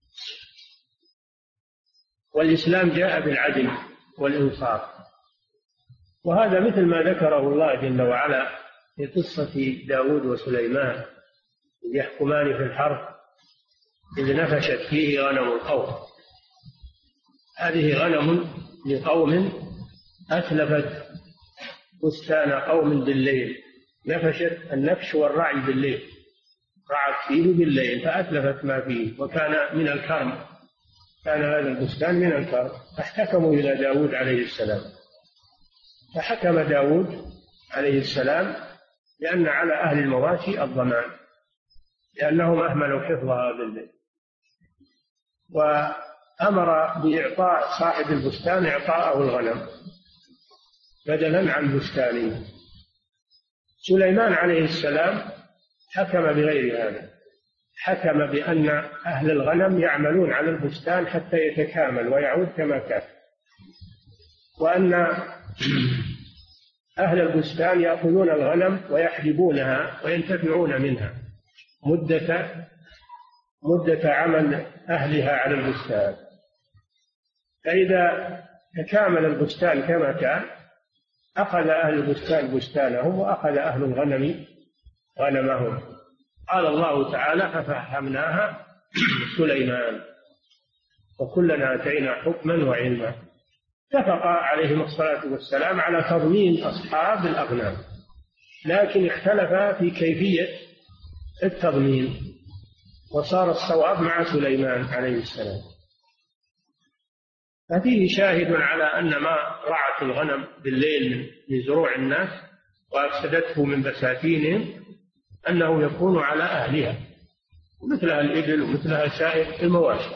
والإسلام جاء بالعدل والإنصاف، وهذا مثل ما ذكره الله جل وعلا في قصة داود وسليمان إذ يحكمان في الحرث إذ نفشت فيه غنم القوم. هذه غنم لقوم أتلفت بستان قوم بالليل، نفشت النفش والرعي بالليل، رعت فيه بالليل فأتلفت ما فيه، وكان من الكرم، كان هذا البستان من الكرم، فاحتكموا إلى داود عليه السلام، فحكم داود عليه السلام لأن على أهل المواشي الضمان، لأنهم أهملوا حفظها بالليل، وأمر بإعطاء صاحب البستان إعطاءه الغنم بدلا عن بستانه. سليمان عليه السلام حكم بغير هذا، حكم بأن أهل الغنم يعملون على البستان حتى يتكامل ويعود كما كان، وأن أهل البستان يأخذون الغنم ويحلبونها وينتفعون منها مدة عمل أهلها على البستان، فإذا تكامل البستان كما كان أخذ أهل البستان بستانهم وأخذ أهل الغنم غنمهم. قال الله تعالى: ففهمناها سليمان. وكلنا آتينا حكما وعلما. اتفق عليهم الصلاة والسلام على تضمين أصحاب الأغنام، لكن اختلف في كيفية التضمين، وصار الصواب مع سليمان عليه السلام. ففيه شاهد على أن ما رعت الغنم بالليل من زروع الناس وأفسدته من بساتينهم أنه يكون على أهلها، مثلها الإبل ومثلها سائر المواشي،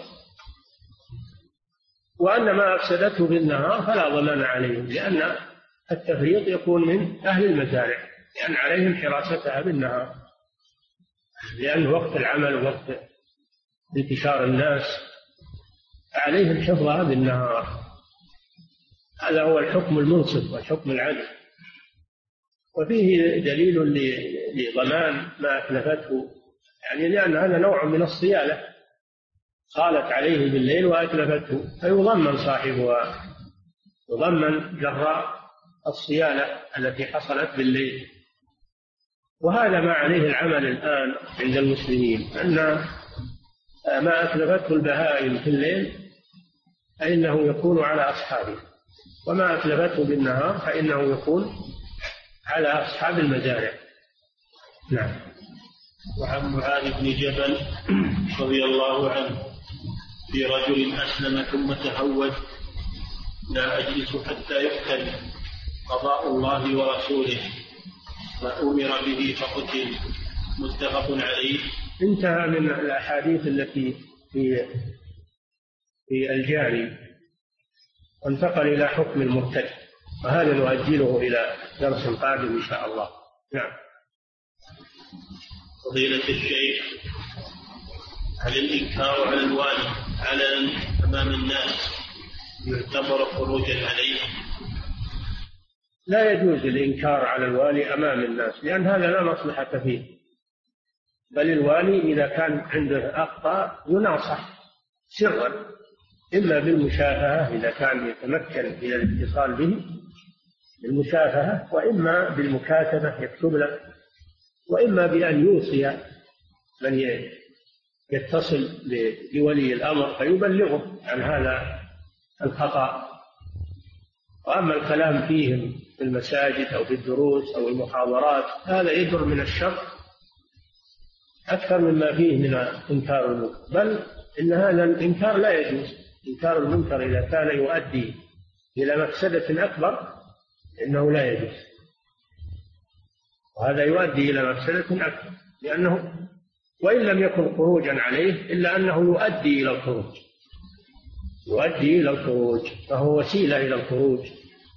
وأن ما أفسدته بالنهار فلا ضمان عليهم، لأن التفريط يكون من أهل المزارع، لأن عليهم حراستها بالنهار، لأن وقت العمل ووقت انتشار الناس عليهم حفظها بالنهار. هذا هو الحكم المنصف والحكم العدل. وفيه دليل لضمان ما أتلفته، يعني لأن هذا نوع من الصيانة، صالت عليه بالليل وأتلفته فيضمن صاحبها، يضمن جراء الصيانة التي حصلت بالليل. وهذا ما عليه العمل الآن عند المسلمين، أن ما أتلفته البهائم في الليل فإنه يكون على أصحابه، وما أتلفته بالنهار فإنه يكون على أصحاب المزارع. نعم. وعن معاذ بن جبل رضي الله عنه في رجل أسلم ثم تهود: لا أجلس حتى يقتل، قضاء الله ورسوله، فأمر به فقتل. متفق عليه. انتهى من الأحاديث التي في الجاري، وانتقل إلى حكم المرتد، وهذا نؤجله إلى درس قادم إن شاء الله. نعم. فضيلة الشيخ، هل الإنكار على الوالي علنا أمام الناس يعتبر خروجا عليه؟ لا يجوز الإنكار على الوالي أمام الناس، لأن هذا لا مصلحة فيه، بل الوالي إذا كان عنده أخطاء يناصح سرا، إما بالمشافهة إذا كان يتمكن من الاتصال به بالمشافهة، وإما بالمكاتبة يكتب له، وإما بأن يوصي من يتصل بولي الأمر فيبلغه عن هذا الخطأ. وأما الكلام فيهم في المساجد أو في الدروس أو المحاضرات هذا يجر من الشر أكثر مما فيه من إنكار المنكر، بل إن هذا الإنكار لا يجوز. إنكار المنكر إذا كان يؤدي إلى مفسدة أكبر إنه لا يجوز، وهذا يؤدي إلى مفسدة أكبر، لأنه وإن لم يكن خروجا عليه إلا أنه يؤدي إلى الخروج، يؤدي إلى الخروج، فهو وسيلة إلى الخروج،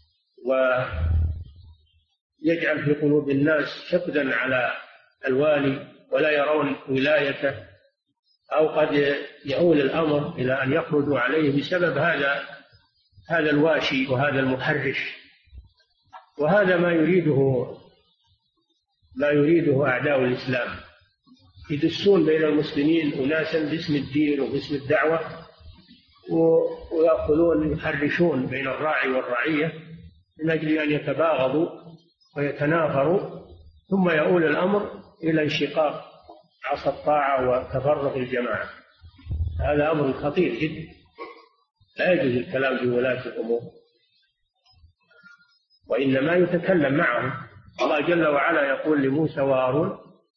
ويجعل في قلوب الناس حقدا على الوالي ولا يرون ولايته، أو قد يؤول الأمر إلى أن يخرجوا عليه بسبب هذا الواشي وهذا المحرش. وهذا ما يريده أعداء الإسلام، يدسون بين المسلمين أناسا باسم الدين وباسم الدعوة، ويأخذون يحرشون بين الراعي والرعية من أجل أن يتباغضوا ويتنافروا، ثم يؤول الأمر إلى انشقاق عصا الطاعة وتفرق الجماعة. هذا أمر خطير جدا، لا يجوز الكلام بولاة الأمور، وإنما يتكلم معهم. الله جل وعلا يقول لموسى وهارون: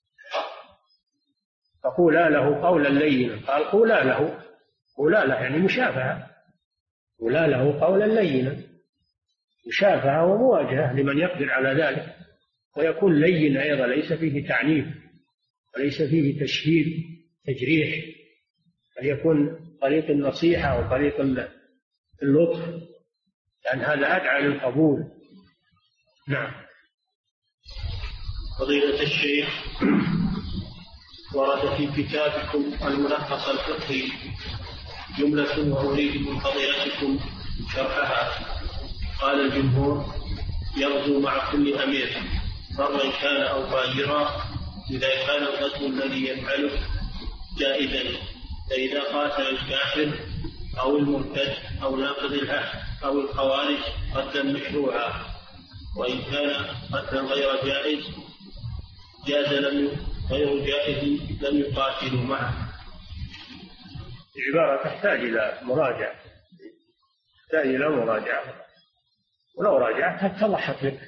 فقولا له قولا لينا. قال قولا له يعني مشافهة، قولا له قولا لينا، مشافهة ومواجهة لمن يقدر على ذلك. ويكون لين أيضا، ليس فيه تعنيف وليس فيه تشهير تجريح، بل يكون طريق النصيحة وطريق اللطف، لأن هذا أدعى للقبول. نعم. فضيلة الشيخ، ورد في كتابكم الملخص الفقهي جملة وأريد من فضيلتكم شرحها. قال الجمهور: يغزو مع كل أمير برا كان أو فاجرا، إذا كان الغزو الذي يفعله جائزا، فإذا قاتل الكافر أو المرتد أو ناقض العهد أو الخوارج قتلا مشروعا، وإن كان قتلا غير جائز غير جائز لم يقاتلوا معه. العبارة تحتاج إلى مراجعة، ولو راجعتها اتضحت لك،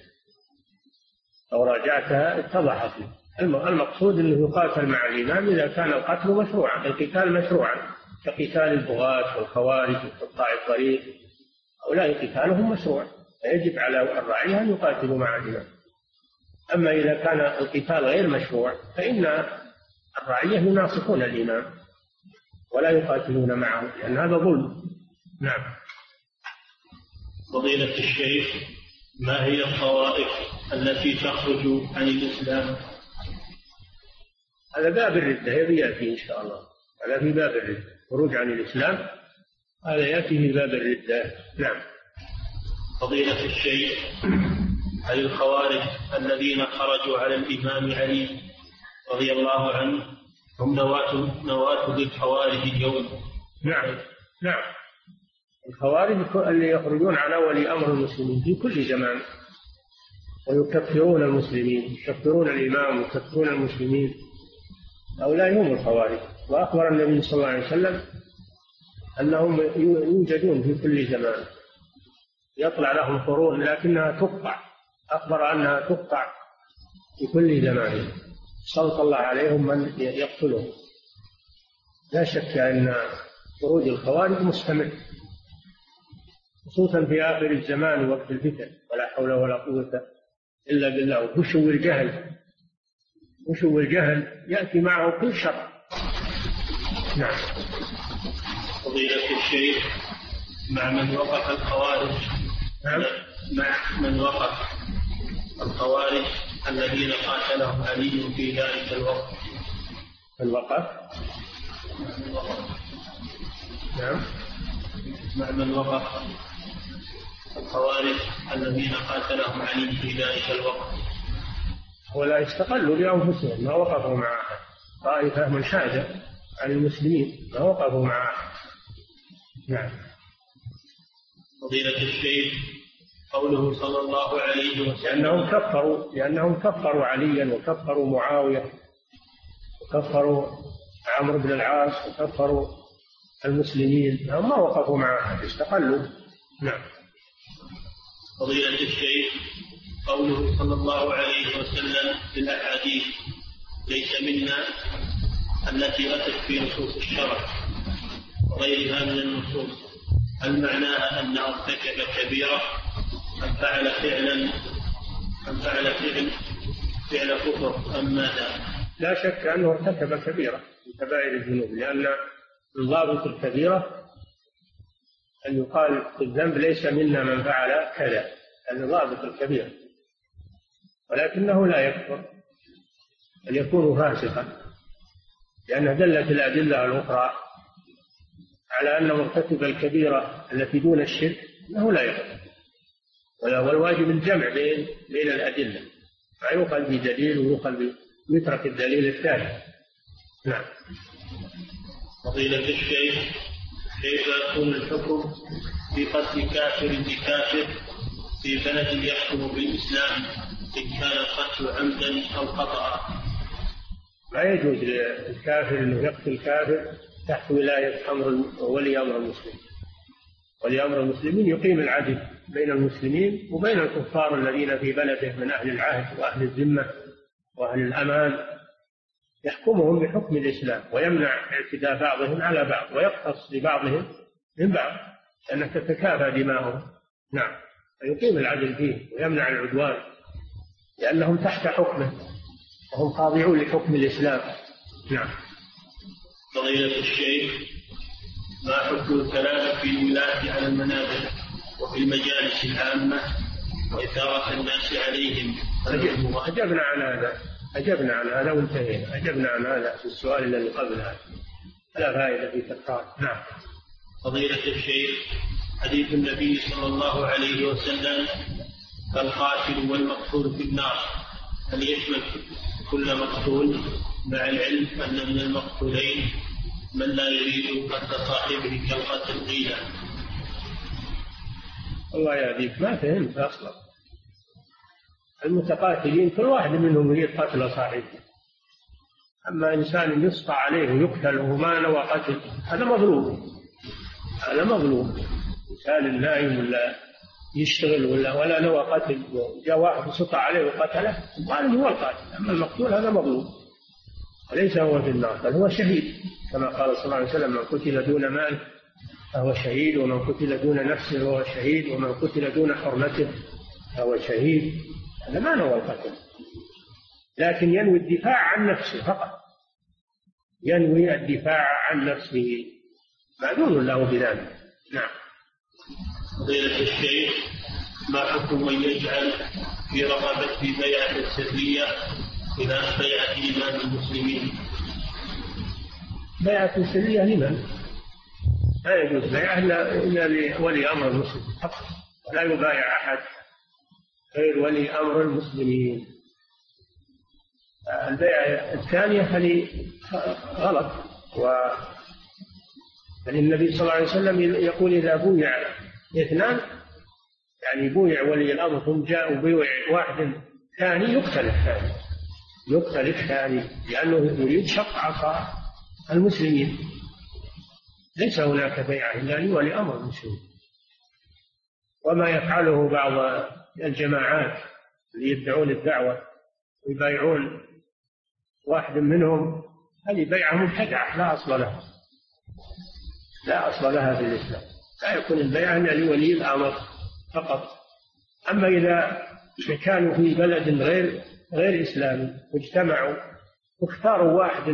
المقصود أنه يقاتل مع الإمام إذا كان القتال مشروعا كقتال البغاة والخوارج وقطاع الطريق، هؤلاء قتالهم مشروع، فيجب على الرعية أن يقاتلوا مع الإمام. أما إذا كان القتال غير مشروع فإن الرعية يناصحون الإمام ولا يقاتلون معه، لأن هذا ظلم. نعم. فضيلة الشيخ، ما هي الطوائف التي تخرج عن الإسلام؟ هذا باب الردة يأتي إن شاء الله، هذا في باب الردة، خروج عن الإسلام هذا يأتي في باب الردة. نعم. فضيلة الشيخ، هل الخوارج الذين خرجوا على الإمام علي رضي الله عنه هم نواة للخوارج اليوم؟ نعم. الخوارج اللي يخرجون على ولي أمر المسلمين في كل زمان ويكفرون المسلمين، يكفرون الإمام ويكفرون المسلمين، هؤلاء هم الخوارج. وأخبر النبي صلى الله عليه وسلم أنهم يوجدون في كل زمان، يطلع لهم قرون لكنها تقطع، أخبر أنها تقطع في كل زمان، سلط الله عليهم من يقتلهم. لا شك أن خروج الخوارج مستمر، خصوصا في آخر الزمان وقت الفتن، ولا حول ولا قوة إلا بالله. وشو الجهل يأتي معه كل شر. نعم. فضيلة الشيخ، مع من وقف الخوارج الذين قاتلهم علي في ذلك الوقت. نعم. مع من وقف الخوارج الذين قاتلهم علي في ذلك الوقت. ولا استقلوا بأنفسهم، ما وقفوا مع أحد، طائفة منحازة عن المسلمين ما وقفوا مع أحد. نعم. فضيلة الشيخ، قوله صلى الله عليه وسلم لأنهم كفروا عليا وكفروا معاوية وكفروا عمرو بن العاص وكفروا المسلمين، ما وقفوا مع أحد، استقلوا. نعم. فضيلة الشيخ، قوله صلى الله عليه وسلم في الأحاديث ليس منا التي أتت في نصوص الشرع وغيرها من النصوص، هل معناها أنه ارتكب كبيرة أم فعل فعل كفر أم ماذا؟ لا شك أنه ارتكب كبيرة من كبائر الذنوب، لأن ضابط الكبيرة أن يقال في الذنب ليس منا من فعل كذا، هذا ضابط الكبيرة، ولكنه لا يكفر بل يكون فاسقا، لأنه دلت الأدلة الأخرى على أن مرتكب الكبيرة التي دون الشرك أنه لا يكفر، والواجب الجمع بين الأدلة، ما يؤخذ بدليل ويترك الدليل الثاني. نعم. فضيلة الشيخ، كيف يكون الحكم في قتل كافر بكافر في بلد يحكم بالإسلام إن كان القتل عمدا أو خطأ؟ لا يجوز للكافر أنه يقتل كافر تحت ولاية ولي أمر المسلمين. ولي أمر المسلمين يقيم العدل بين المسلمين وبين الكفار الذين في بلده من أهل العهد وأهل الذمة وأهل الأمان، يحكمهم بحكم الإسلام ويمنع اعتداء بعضهم على بعض ويقتص لبعضهم من بعض، لأنها تتكافى دماؤهم. نعم. فيقيم العدل فيه ويمنع العدوان، لأنهم تحت حكمه وهم خاضعون لحكم الإسلام. نعم. فضيلة الشيخ، ما حكم الكلام في الولاة على المنابر وفي المجالس العامة وإثارة الناس عليهم؟ أجبنا عن هذا وانتهينا. أجبنا عن هذا في السؤال الذي قبل هذا، لا فائدة في تكرار. نعم. فضيلة الشيخ، حديث النبي صلى الله عليه وسلم القاتل والمقتول في النار، هل يشمل كل مقتول مع العلم أن من المقتولين من لا يريد قتل صاحبه كالقتل قيل؟ الله يهديك، ما فهمت أصلا. المتقاتلين كل واحد منهم يريد قتل صاحبه، أما إنسان يسطى عليه ويقتل وما نوى قتل هذا مظلوم، هذا مظلوم. إنسان نايم ولا يشتغل ولا نوى قتل جاء واحد سطى عليه وقتله الظالم هو القاتل، أما المقتول هذا مظلوم وليس هو في النار بل هو شهيد، كما قال صلى الله عليه وسلم: من قتل دون مال فهو شهيد، ومن قتل دون نفسه فهو شهيد، ومن قتل دون حرمته فهو شهيد. هذا ما نوى القتل، لكن ينوي الدفاع عن نفسه فقط، ينوي الدفاع عن نفسه، معذور له بذلك. نعم. فضيلة الشيخ، ما حكم من يجعل في رقبته بيعة سرية خلاف بيعة إمام المسلمين؟ بيعة سرية لمن؟ لا يجوز بيعة إلا لولي أمر المسلم فقط، لا يبايع أحد غير ولي أمر المسلمين. البيعة الثانية هذه غلط، النبي صلى الله عليه وسلم يقول: إذا بويع اثنان، يعني بويع ولي الأمر ثم جاء بويع واحد ثاني، يقتل الثاني لأنه يريد شق عصا المسلمين. ليس هناك بيعة إلا لولي أمر المسلمين. وما يفعله بعض الجماعات اللي يدعون الدعوة ويبايعون واحد منهم، هذه بيعة مبتدعة لا أصل لها، لا أصل لها في الإسلام. لا يكون البيعة إلا لولي الأمر فقط. أما إذا كانوا في بلد غير إسلامي واجتمعوا واختاروا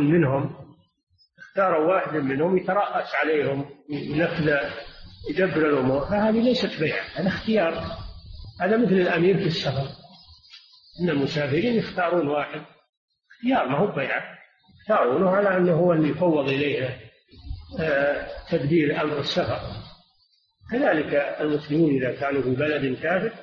واحد منهم يترأس عليهم يدبر الأمور، فهذه ليست بيعة، هذا اختيار. هذا مثل الأمير في السفر، إن المسافرين يختارون واحد اختيار، ما هو بيعة، يختارونه على أنه هو اللي يفوض إليه تدبير أمر السفر. كذلك المسلمون إذا كانوا في بلد كافر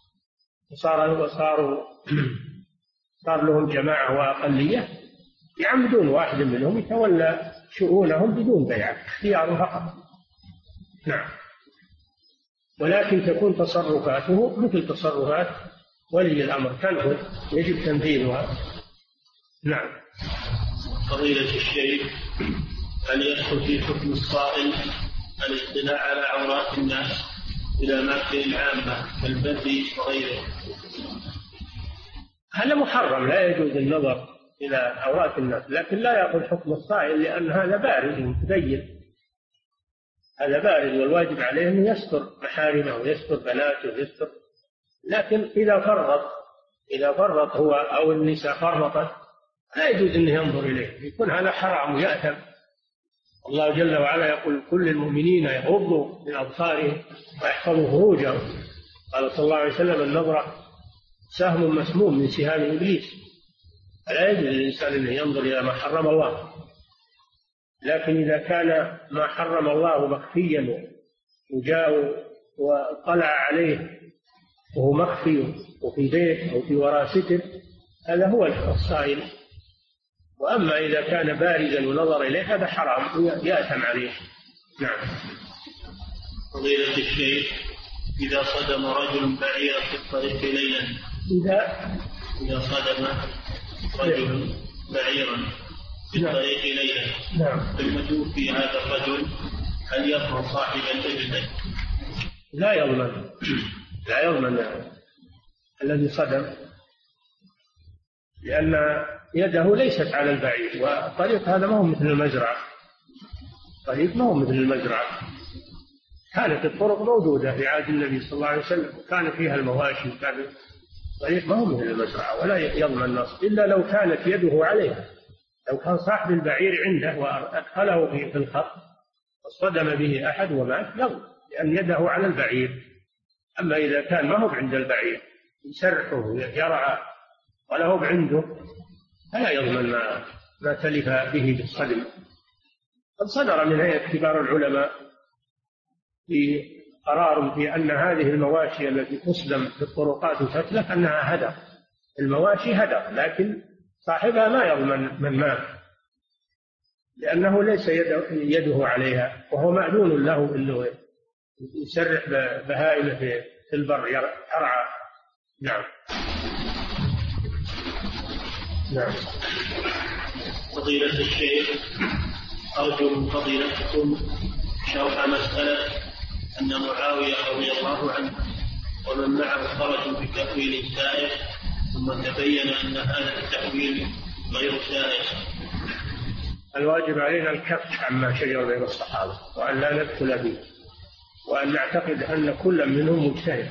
صار لهم جماعة وأقلية، يعمدون واحد منهم يتولى شؤونهم بدون بيعة، اختياره فقط. نعم. ولكن تكون تصرفاته مثل تصرفات ولي الأمر، تنفذ، يجب تنفيذها. نعم. فضيلة الشيخ، هل يدخل في حكم الصائل الاطلاع على عورات الناس إلى أماكن عامة كالبر وغيره؟ هذا محرم، لا يجوز النظر إلى عورات الناس، لكن لا يأخذ حكم الصائل لأن هذا بارز متبين، هذا بارز، والواجب عليه أن يستر محارمه ويستر بناته ويستر. لكن إذا فرط هو أو النساء فرطت لا يجوز أنه ينظر إليه، يكون هذا حرام ويأثم. الله جل وعلا يقول: كل المؤمنين يغضوا من أبصارهم ويحفظوا فروجهم. قال صلى الله عليه وسلم: النظرة سهم مسموم من سهام إبليس. فلا يجوز للإنسان أن ينظر إلى ما حرم الله. لكن إذا كان ما حرم الله مخفيا وجاء وطلع عليه وهو مخفي وفي بيت أو في وراء ستر، هذا هو الصائل. وأما إذا كان بارزا ونظر إليه هذا حرام يأثم عليه. نعم. فضيلة الشيخ، إذا صدم رجل بعيرا في الطريق ليلا، إذا صدم رجل بعيرا في الطريق ليلا، ثم في هذا الرجل، هل يضمن صاحب الإبل؟ لا يضمن الذي صدم، لأن يده ليست على البعير، والطريق هذا ما هو مثل المزرعة، الطريق ما هو مثل المزرعة. كانت الطرق موجودة في عهد النبي صلى الله عليه وسلم، كان فيها المواشي، كان الطريق ما هو مثل المزرعة، ولا يضمن نص إلا لو كانت يده عليها. لو كان صاحب البعير عنده وأدخله في الخط وصدم به أحد ومات يضمن، لأن يده على البعير. أما إذا كان ما هو عند البعير يسرحه يرعى ولا هو عنده، فلا يضمن ما تلف به بالصدم. قد صدر من هيئة كبار العلماء في قرار في أن هذه المواشي التي تصدم في الطرقات وتتلف أنها هدر، المواشي هدر، لكن صاحبها ما يضمن من مات، لأنه ليس يده عليها، وهو مأذون له أنه يسرح بهائمه في البر يرعى. نعم. فضيلة الشيخ، أرجو من فضيلتكم شرح مسألة أن معاوية رضي الله عنه ومن معه خرجوا بتأويل سائغ ثم تبين أن هذا التأويل غير سائغ. الواجب علينا الكف عما شجر بين الصحابة وأن لا ندخل به، وأن نعتقد أن كل منهم مجتهد،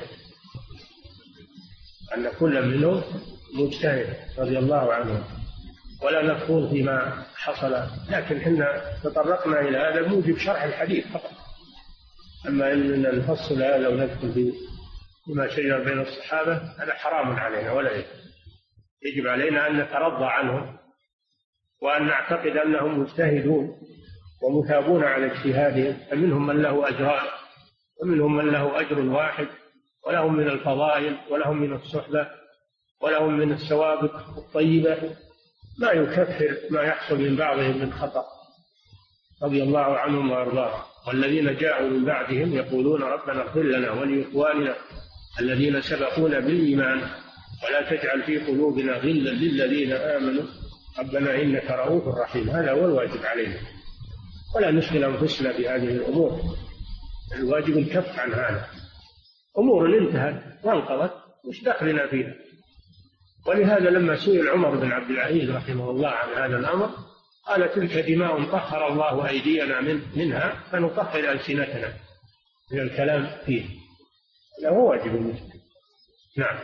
أن كل منهم مجتهد رضي الله عنهم، ولا نخوض فيما حصل. لكن إحنا تطرقنا إلى هذا موجب شرح الحديث فقط، أما أننا نفصل هذا وندخل فيما شجر بين الصحابة هذا حرام علينا ولا يجب علينا أن نترضى عنهم، وأن نعتقد أنهم مجتهدون ومثابون على اجتهادهم، فمنهم من له أجران ومنهم من له أجر واحد، ولهم من الفضائل ولهم من الصحبة ولهم من السوابق الطيبة ما يكفر ما يحصل من بعضهم من خطأ رضي الله عنهم وأرضاهم. والذين جاءوا من بعدهم يقولون ربنا اغفر لنا ولإخواننا الذين سبقونا بالإيمان ولا تجعل في قلوبنا غلا للذين آمنوا ربنا إنك رؤوف رحيم. هذا هو الواجب علينا، ولا نشغل أنفسنا بهذه الأمور. الواجب الكف عن هذا. أمور انتهت وانقضت مش دخلنا فيها. ولهذا لما سئل عمر بن عبد العزيز رحمه الله عن هذا الأمر قال تلك دماء طهر الله أيدينا منها فنطهر ألسنتنا من الكلام فيه. هذا هو واجب المسلم. نعم.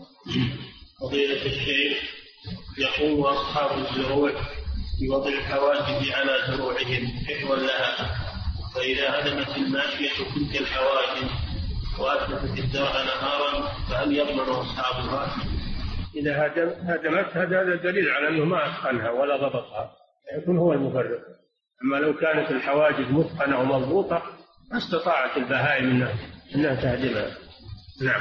فضيلة الشيخ، يقوم أصحاب الزروع بوضع الحواجز على زروعهم حفظا لها، فإذا هدمت الماشية تلك الحواجز وأتلفت الزرع نهارا فهل يضمن أصحابها؟ إذا هدمت هذا دليل على أنه ما أتقنها ولا ضبطها، يكون هو المفرط. أما لو كانت الحواجز متقنة ومضبوطة ما استطاعت البهائم أنها تهدمها. نعم.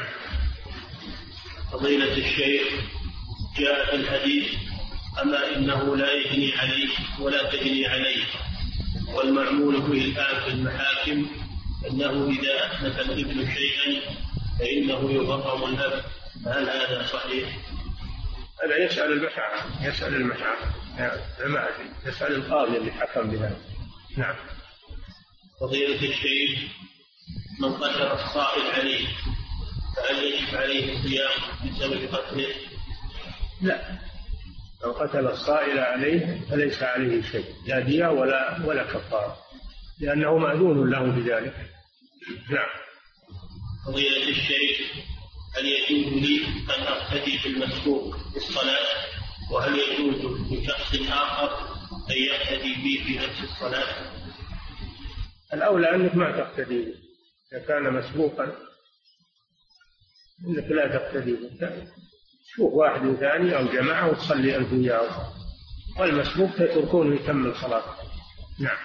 فضيلة الشيخ، جاء في الحديث أما إنه لا يجني عليه ولا تجني عليه، والمعمول به الآن في المحاكم أنه إذا أحدث الابن شيئا فإنه يغرم الأب، هل هذا صحيح؟ هذا يسأل المحاكم يسأل القاضي اللي حكم بهذا. نعم. فضيلة الشيخ، من قتل الصائل عليه فهل يجب عليه الصيام بسبب قتله؟ لا، لو قتل الصائل عليه فليس عليه شيء، لا دية ولا كفارة، لأنه مأذون له بذلك. نعم. فضيلة الشيخ، هل يجوز لي أن أقتدي بالمسبوق في الصلاة؟ وهل يجوز لشخص آخر أن يقتدي بي في نفس الصلاة؟ الأولى أنك ما تقتدي، إذا كان مسبوقا إنك لا تقتدي به، شوف واحد ثاني أو جماعة وتصلي أنت وياه، والمسبوق تتركونه يكمل صلاته. نعم.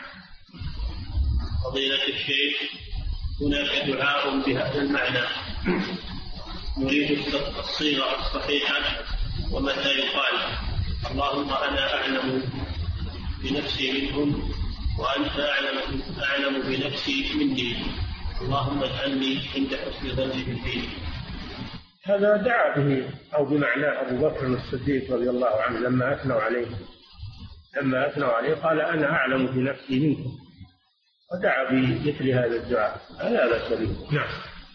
فضيلة الشيخ، هناك دعاء بهذا المعنى نريد الصيغة الصحيحة ومتى يقال اللهم أنا أعلم بنفسي منهم وأنت أعلم بنفسي مني، اللهم اجعلني عند حسن ظني فيه. هذا دعا به أو بمعنى أبو بكر الصديق رضي الله عنه لما أثنوا عليه قال أنا أعلم بنفسي منكم، ودعا بمثل هذا الدعاء. هذا سبيل. نعم.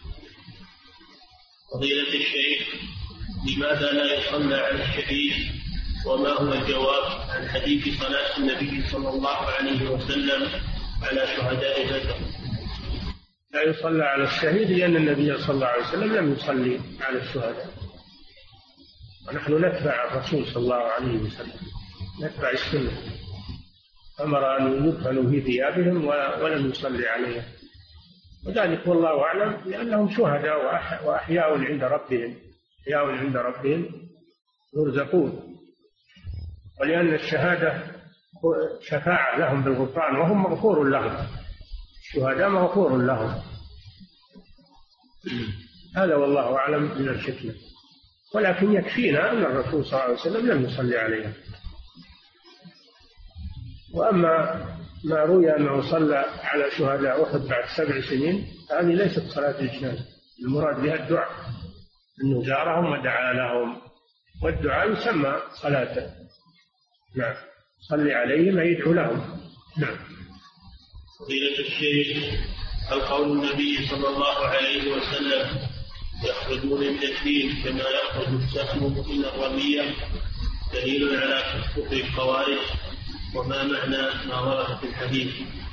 فضيلة الشيخ، لماذا لا يصلى على الشهيد؟ وما هو الجواب عن حديث صلاة النبي صلى الله عليه وسلم على شهداء بدر؟ لا يصلى على الشهيد لأن النبي صلى الله عليه وسلم لم يصلي على الشهداء، ونحن نتبع الرسول صلى الله عليه وسلم، نتبع السنة، أمر أن يدفنوا في ثيابهم ولم يصلي عليهم، وذلك والله أعلم لأنهم شهداء وأحياء عند ربهم يرزقون، ولأن الشهادة شفاعة لهم بالغفران وهم مغفور لهم، الشهداء مغفور لهم. هذا والله أعلم من الحكمة، ولكن يكفينا أن الرسول صلى الله عليه وسلم لم يصلي عليهم. وأما ما روي أنه صلى على شهداء أحد بعد 7 سنين هذه ليست صلاة الجنازة، المراد بها الدعاء، أنه زارهم ودعا لهم، والدعاء يسمى صلاة. نعم. صل عليهم أي ادعو لهم. نعم. فضيلة الشيخ، هل قول النبي صلى الله عليه وسلم يخرجون من الدين كما يخرج السهم من الرمية دليل على كفر الخوارج؟ وما معنى ما ورد في الحديث؟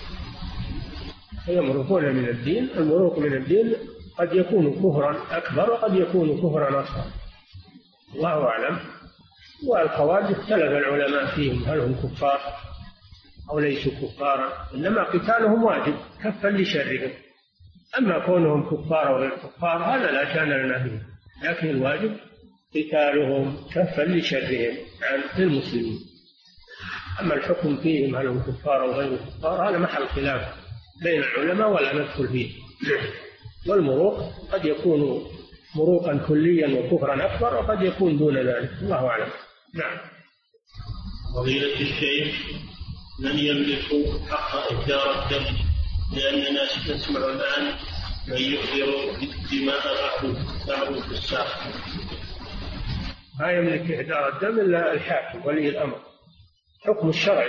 يمرقون من الدين. المروق من الدين قد يكون كفرا أكبر وقد يكون كفرا أصغر، الله أعلم. والخوارج اختلف العلماء فيهم هل هم كفار أو ليسوا كفارا، إنما قتالهم واجب كفا لشرهم. أما كونهم كفار أو غير كفار هذا لا شأن لنا فيه، لكن الواجب قتالهم كفا لشرهم عن المسلمين. أما الحكم فيهم هل هم كفار أو غير كفار هذا محل خلاف بين العلماء ولا ندخل فيه. والمروق قد يكون مروقا كليا وكفرا أكبر، وقد يكون دون ذلك، الله أعلم. نعم. فضيلة الشيخ، من يملك حق إهدار الدم؟ لأننا نسمع الآن من يهدر دماء بعض الفساق. ما يملك إهدار الدم إلا الحاكم ولي الأمر. الحكم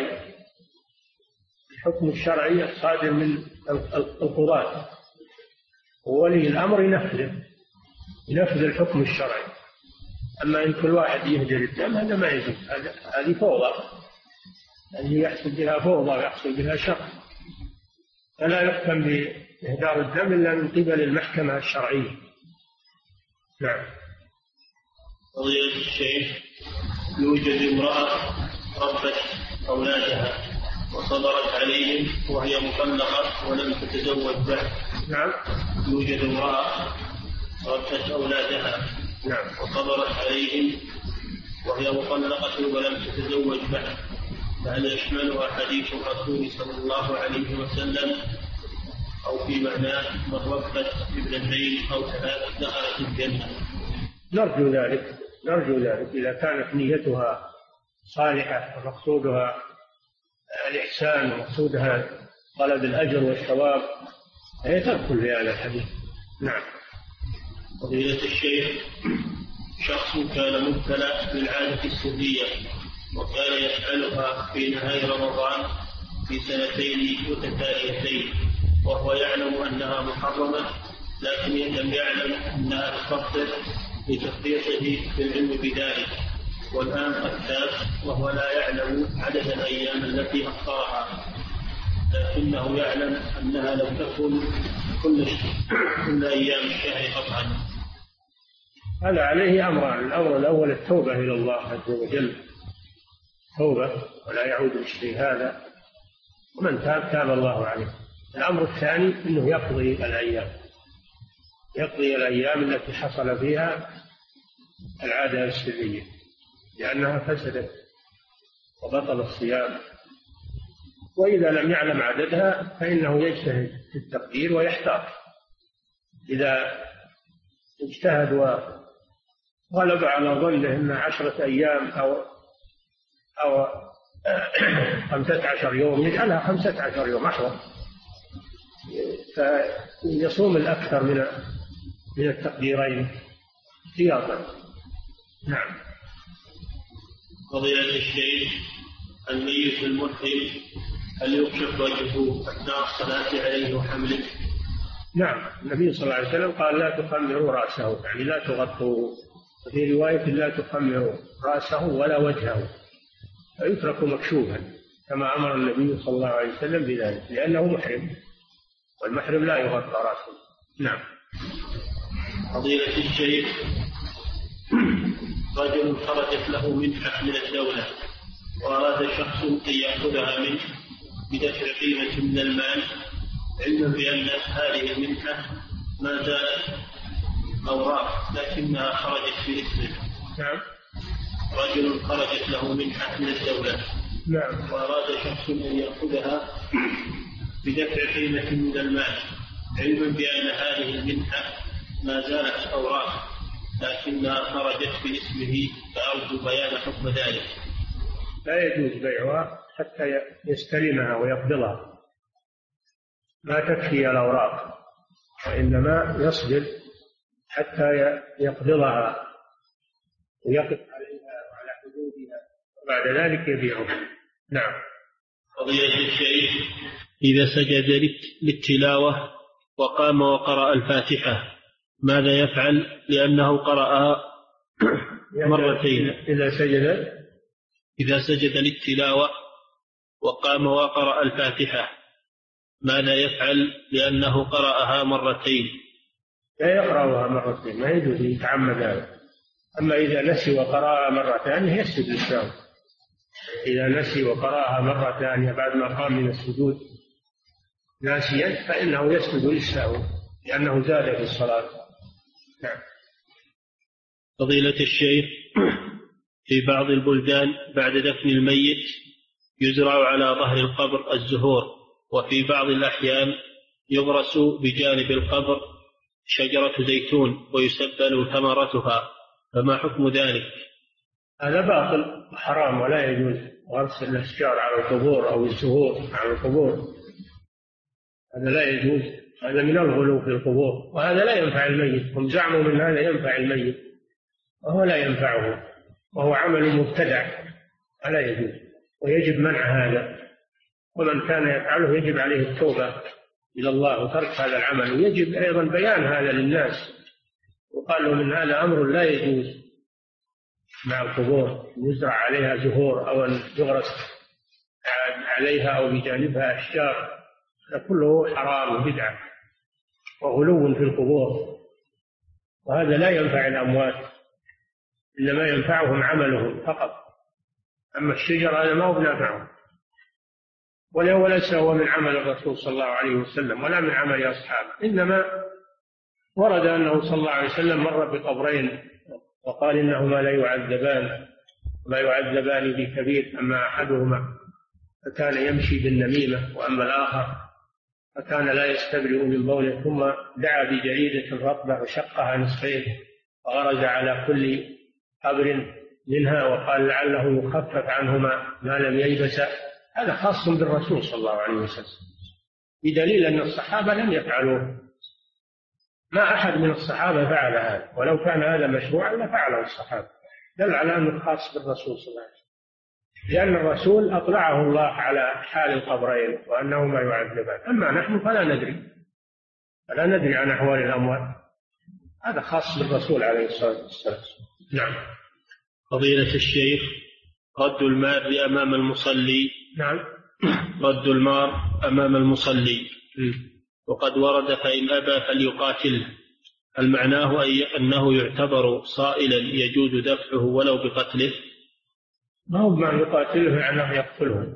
الشرعي الصادر من القضاة، وولي الأمر ينفذ الحكم الشرعي. أما إن كل واحد يهدر الدم هذا ما يجوز، هذه فوضى، هذه يحصل بها فوضى ويحصل بها شر. فلا يحكم بإهدار الدم إلا من قبل المحكمة الشرعية. نعم. فضيلة الشيخ، يوجد امرأة ربت أولادها وصبرت عليهم وهي مطلقة ولم تتزوج بعد. نعم. يوجد امرأة ربت أولادها نعم وصبرت عليهم وهي مطلقة ولم تتزوج بعد، فهل يشملها حديث الرسول صلى الله عليه وسلم أو في معناه من ربت ابنتين أو ثلاث دخلت الجنة؟ نرجو ذلك إذا كانت نيتها صالحة ومقصودها الإحسان ومقصودها طلب الأجر والثواب هي تدخل في هذا الحديث. نعم. فضيلة الشيخ، شخص كان مبتلى بالعادة السرية وكان يفعلها في نهاية رمضان في سنتين متتاليتين، وهو يعلم أنها محرمة لكن لم يعلم أنها تخطر لتخطيطه بالعلم بذلك، والآن قد تاب وهو لا يعلم عدد الأيام التي أخطرها، لكنه يعلم أنها لم تكن كل أيام الشهر قطعا. هذا عليه أمران: الأمر الأول التوبة إلى الله عز وجل، توبة ولا يعود لشيء هذا، ومن تاب الله عليه. الأمر الثاني أنه يقضي الأيام التي حصل فيها العادة السرية، لأنها فسدت وبطل الصيام. وإذا لم يعلم عددها فإنه يجتهد في التقدير ويحتاط. إذا اجتهد وغلب على ظنه أن 10 أيام أو 15 يوم يجعلها 15 يوم أحوط، فيصوم الأكثر من التقديرين احتياطا. نعم. فضيلة الشيخ، الميت المحرم هل يكشف وجهه أثناء الصلاة عليه وحمله؟ نعم، النبي صلى الله عليه وسلم قال: لا تخمروا رأسه، يعني لا تغطوا. في رواية: لا تخمروا رأسه ولا وجهه، فيترك مكشوفا كما أمر النبي صلى الله عليه وسلم بذلك، لأنه محرم، والمحرم لا يغطى رأسه. نعم. فضيلة الشيخ، رجل خرجت له منحة من الدولة وأراد شخص أن يأخذها منه بدفع قيمة من المال، علما بأن هذه المنحة ما زالت أوراق لكنها خرجت باسمه. نعم. رجل خرجت له منحة من الدولة نعم. وأراد شخص أن يأخذها بدفع قيمة من المال، علما بأن هذه المنحة ما زالت أوراق لكنها خرجت باسمه، فأرجو بيان حكم ذلك. لا يجوز بيعها حتى يستلمها ويقبضها، ما تكفي الأوراق، وإنما يصبر حتى يقبضها ويقف عليها وعلى حدودها، وبعد ذلك يبيعها. نعم. فضيلة الشيخ، إذا سجد للتلاوة وقام وقرأ الفاتحة ماذا يفعل لأنه قرأها مرتين؟ إذا سجد للتلاوة وقام وقرأ الفاتحة ماذا يفعل لأنه قرأها مرتين؟ لا يقرأها مرتين، ما يجوز يتعمد هذا. أما إذا نسي وقرأها مرة ثانية يسجد للسهو. إذا نسي وقرأها مرة ثانية بعد ما قام من السجود ناسيا فإنه يسجد للسهو لأنه زاد في الصلاة. نعم. فضيلة الشيخ، في بعض البلدان بعد دفن الميت يزرع على ظهر القبر الزهور، وفي بعض الأحيان يغرس بجانب القبر شجرة زيتون ويسبل ثمرتها، فما حكم ذلك؟ هذا باطل حرام، ولا يجوز غرس الأشجار على القبور أو الزهور على القبور، هذا لا يجوز، هذا من الغلو في القبور، وهذا لا ينفع الميت. هم زعموا من هذا ينفع الميت وهو لا ينفعه، وهو عمل مبتدع ولا يجوز، ويجب منع هذا. ومن كان يفعله يجب عليه التوبة إلى الله وترك هذا العمل، ويجب أيضا بيان هذا للناس وقال لهم إن هذا أمر لا يجوز مع القبور، يزرع عليها زهور أو أن يغرس عليها أو بجانبها أشجار، كله حرام وبدعة وغلو في القبور، وهذا لا ينفع الأموات، إنما ينفعهم عملهم فقط. أما الشجر هذا ما هو بنافعهم، وليس هو من عمل الرسول صلى الله عليه وسلم ولا من عمل أصحابه، إنما ورد أنه صلى الله عليه وسلم مر بقبرين وقال إنهما لا يعذبان بكبير، أما أحدهما فكان يمشي بالنميمة، وأما الآخر فكان لا يستبرئ من بوله، ثم دعا بجريدة رطبة وشقها نصفين وغرز على كل قبر منها وقال لعله يخفف عنهما ما لم ييبسا. هذا خاص بالرسول صلى الله عليه وسلم، بدليل أن الصحابة لم يفعلوه، ما أحد من الصحابة فعل هذا، ولو كان هذا مشروعا لفعله الصحابة، دل على أنه خاص بالرسول صلى الله عليه وسلم، لأن الرسول أطلعه الله على حال القبرين وأنهما يعذبان، أما نحن فلا ندري عن أحوال الأموات، هذا خاص بالرسول عليه الصلاة والسلام. نعم. فضيلة الشيخ، رد المال أمام المصلي. نعم. رد المال أمام المصلي وقد ورد فإن أبى فليقاتله، هل معناه أنه يعتبر صائلا يجوز دفعه ولو بقتله؟ ما هو ما يقاتله يعني يقتله،